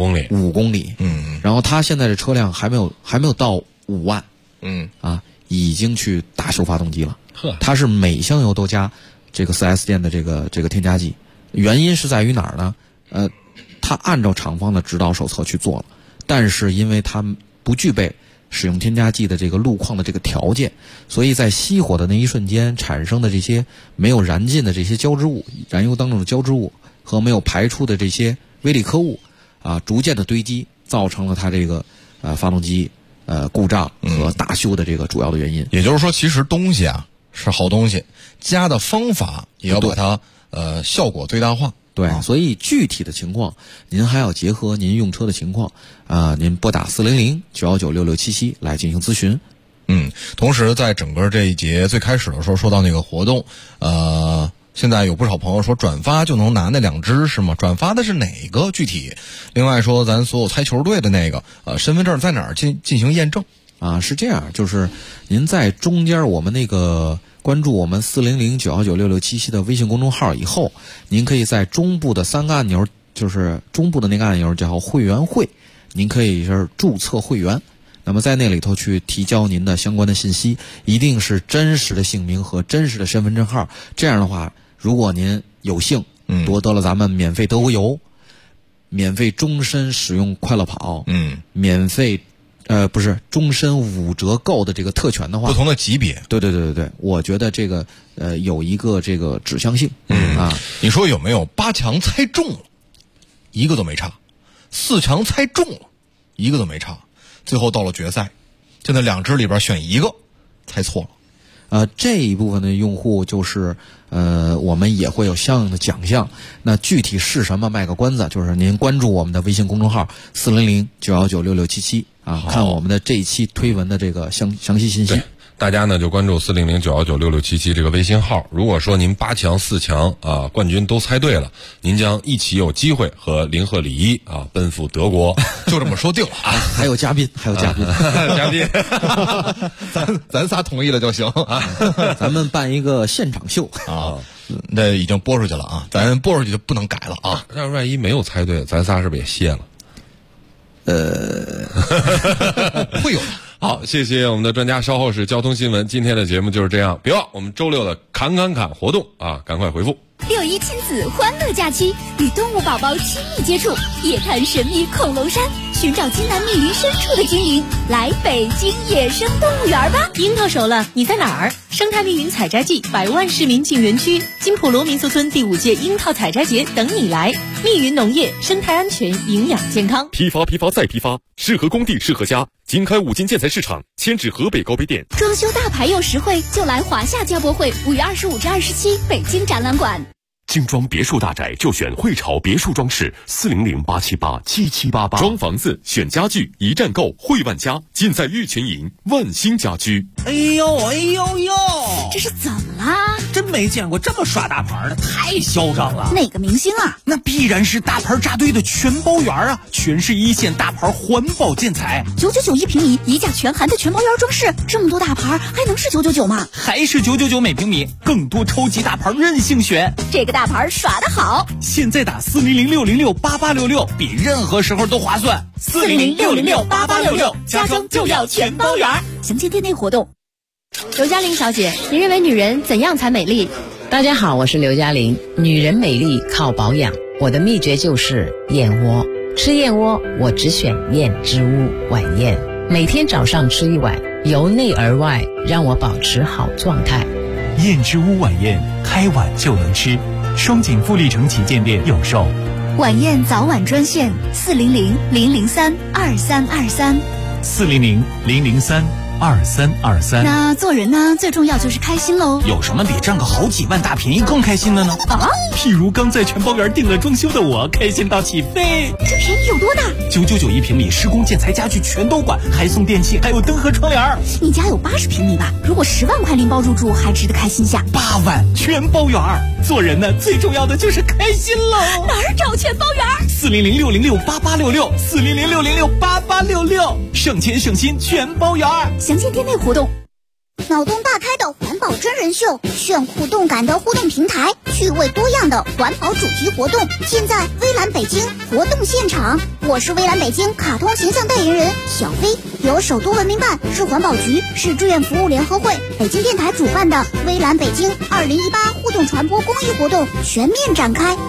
5公里，然后她现在的车辆还没有到5万，已经去大修发动机了，她是每箱油都加这个 4S 店的这个添加剂，原因是在于哪儿呢？他按照厂方的指导手册去做了，但是因为他不具备使用添加剂的这个路况的这个条件，所以在熄火的那一瞬间产生的这些没有燃尽的这些胶质物，燃油当中的胶质物和没有排出的这些微粒颗物逐渐的堆积，造成了它这个发动机故障和大修的这个主要的原因。 也就是说，其实东西是好东西，加的方法也要把它效果最大化。 对，所以具体的情况您还要结合您用车的情况您拨打400-919-6677来进行咨询。 同时在整个这一节最开始的时候说到那个活动，现在有不少朋友说转发就能拿那2只是吗？转发的是哪个具体？另外说咱所有猜球队的那个身份证在哪儿进行验证？ 是这样，就是您在中间我们那个关注我们400-919-6677的微信公众号以后，您可以在中部的3个按钮，就是中部的那个按钮叫会员会，您可以是注册会员，那么在那里头去提交您的相关的信息，一定是真实的姓名和真实的身份证号。这样的话，如果您有幸夺得了咱们免费德国游，免费终身使用快乐跑，免费不是终身5折购的这个特权的话， 不同的级别， 对，我觉得这个有一个这个指向性。 你说有没有8强猜中了，一个都没差；4强猜中了，一个都没差。最后到了决赛，就那2只里边选一个猜错了。 这一部分的用户就是我们也会有相应的奖项。那具体是什么卖个关子，就是您关注我们的微信公众号400-919-6677看我们的这一期推文的这个详细信息。 大家呢就关注400-919-6677这个微信号。如果说您8强、4强冠军都猜对了，您将一起有机会和林鹤李一奔赴德国。 就这么说定了还有嘉宾， 嘉宾， 咱仨同意了就行咱们办一个现场秀那已经播出去了咱播出去就不能改了那万一没有猜对，咱仨是不是也歇了？ 会有的。 好，谢谢我们的专家，稍后是交通新闻。今天的节目就是这样，别忘我们周6的侃活动赶快回复。 6·1亲子欢乐假期，与动物宝宝亲密接触，夜探神秘恐龙山，寻找金南密林深处的精灵，来北京野生动物园吧！ 樱桃熟了，你在哪儿？生态密云采摘季，100万市民进园区，金普罗民宿村第5届樱桃采摘节等你来。密云农业，生态安全，营养健康。 批发再批发，适合工地，适合家。经开5金建材市场，迁至河北高碑店。 装修大牌又实惠，就来华夏家博会5月25至27北京展览馆。 精装别墅大宅就选汇潮别墅装饰，400-878-7788。装房子选家具，一站购汇万家，尽在玉泉营万兴家居。 哎呦， 这是怎么啦？ 真没见过这么耍大牌的，太嚣张了。 哪个明星啊？ 那必然是大牌扎堆的全包园全是1线大牌环保建材 ，999一平米，一价全含的全包园装饰，这么多大牌还能是999吗？ 还是999每平米，更多超级大牌任性选。 这个大牌耍得好， 现在打400-606-8866，比任何时候都划算。400-606-8866，家装就要全包园。 详情店内活动。 刘嘉玲小姐，您认为女人怎样才美丽？ 大家好，我是刘嘉玲。女人美丽靠保养，我的秘诀就是燕窝。吃燕窝，我只选燕之屋晚宴，每天早上吃1碗，由内而外让我保持好状态。 燕之屋晚宴，开碗就能吃。双井富力城旗舰店有售。 晚宴早晚专线400-003-2323。 400-003-2323。 2323。 那做人呢，最重要就是开心喽。 有什么比占个好几万大便宜更开心的呢？ 譬如刚在全包园订了装修的我，开心到起飞。 这便宜有多大 ？999一平米，施工建材家具全都管，还送电器，还有灯和窗帘。 你家有80平米吧？如果10万块拎包入住，还值得开心下。 8万全包园。做人呢，最重要的就是开心喽。 哪儿找全包园 ？400-606-8866，400-606-8866，省钱省心全包园。 详见店内活动。 脑洞大开的环保真人秀，炫酷动感的互动平台，趣味多样的环保主题活动，现在微蓝北京活动现场。我是微蓝北京卡通形象代言人小飞，由首都文明办、市环保局、市志愿服务联合会、北京电台主办的微蓝北京2018互动传播公益活动全面展开。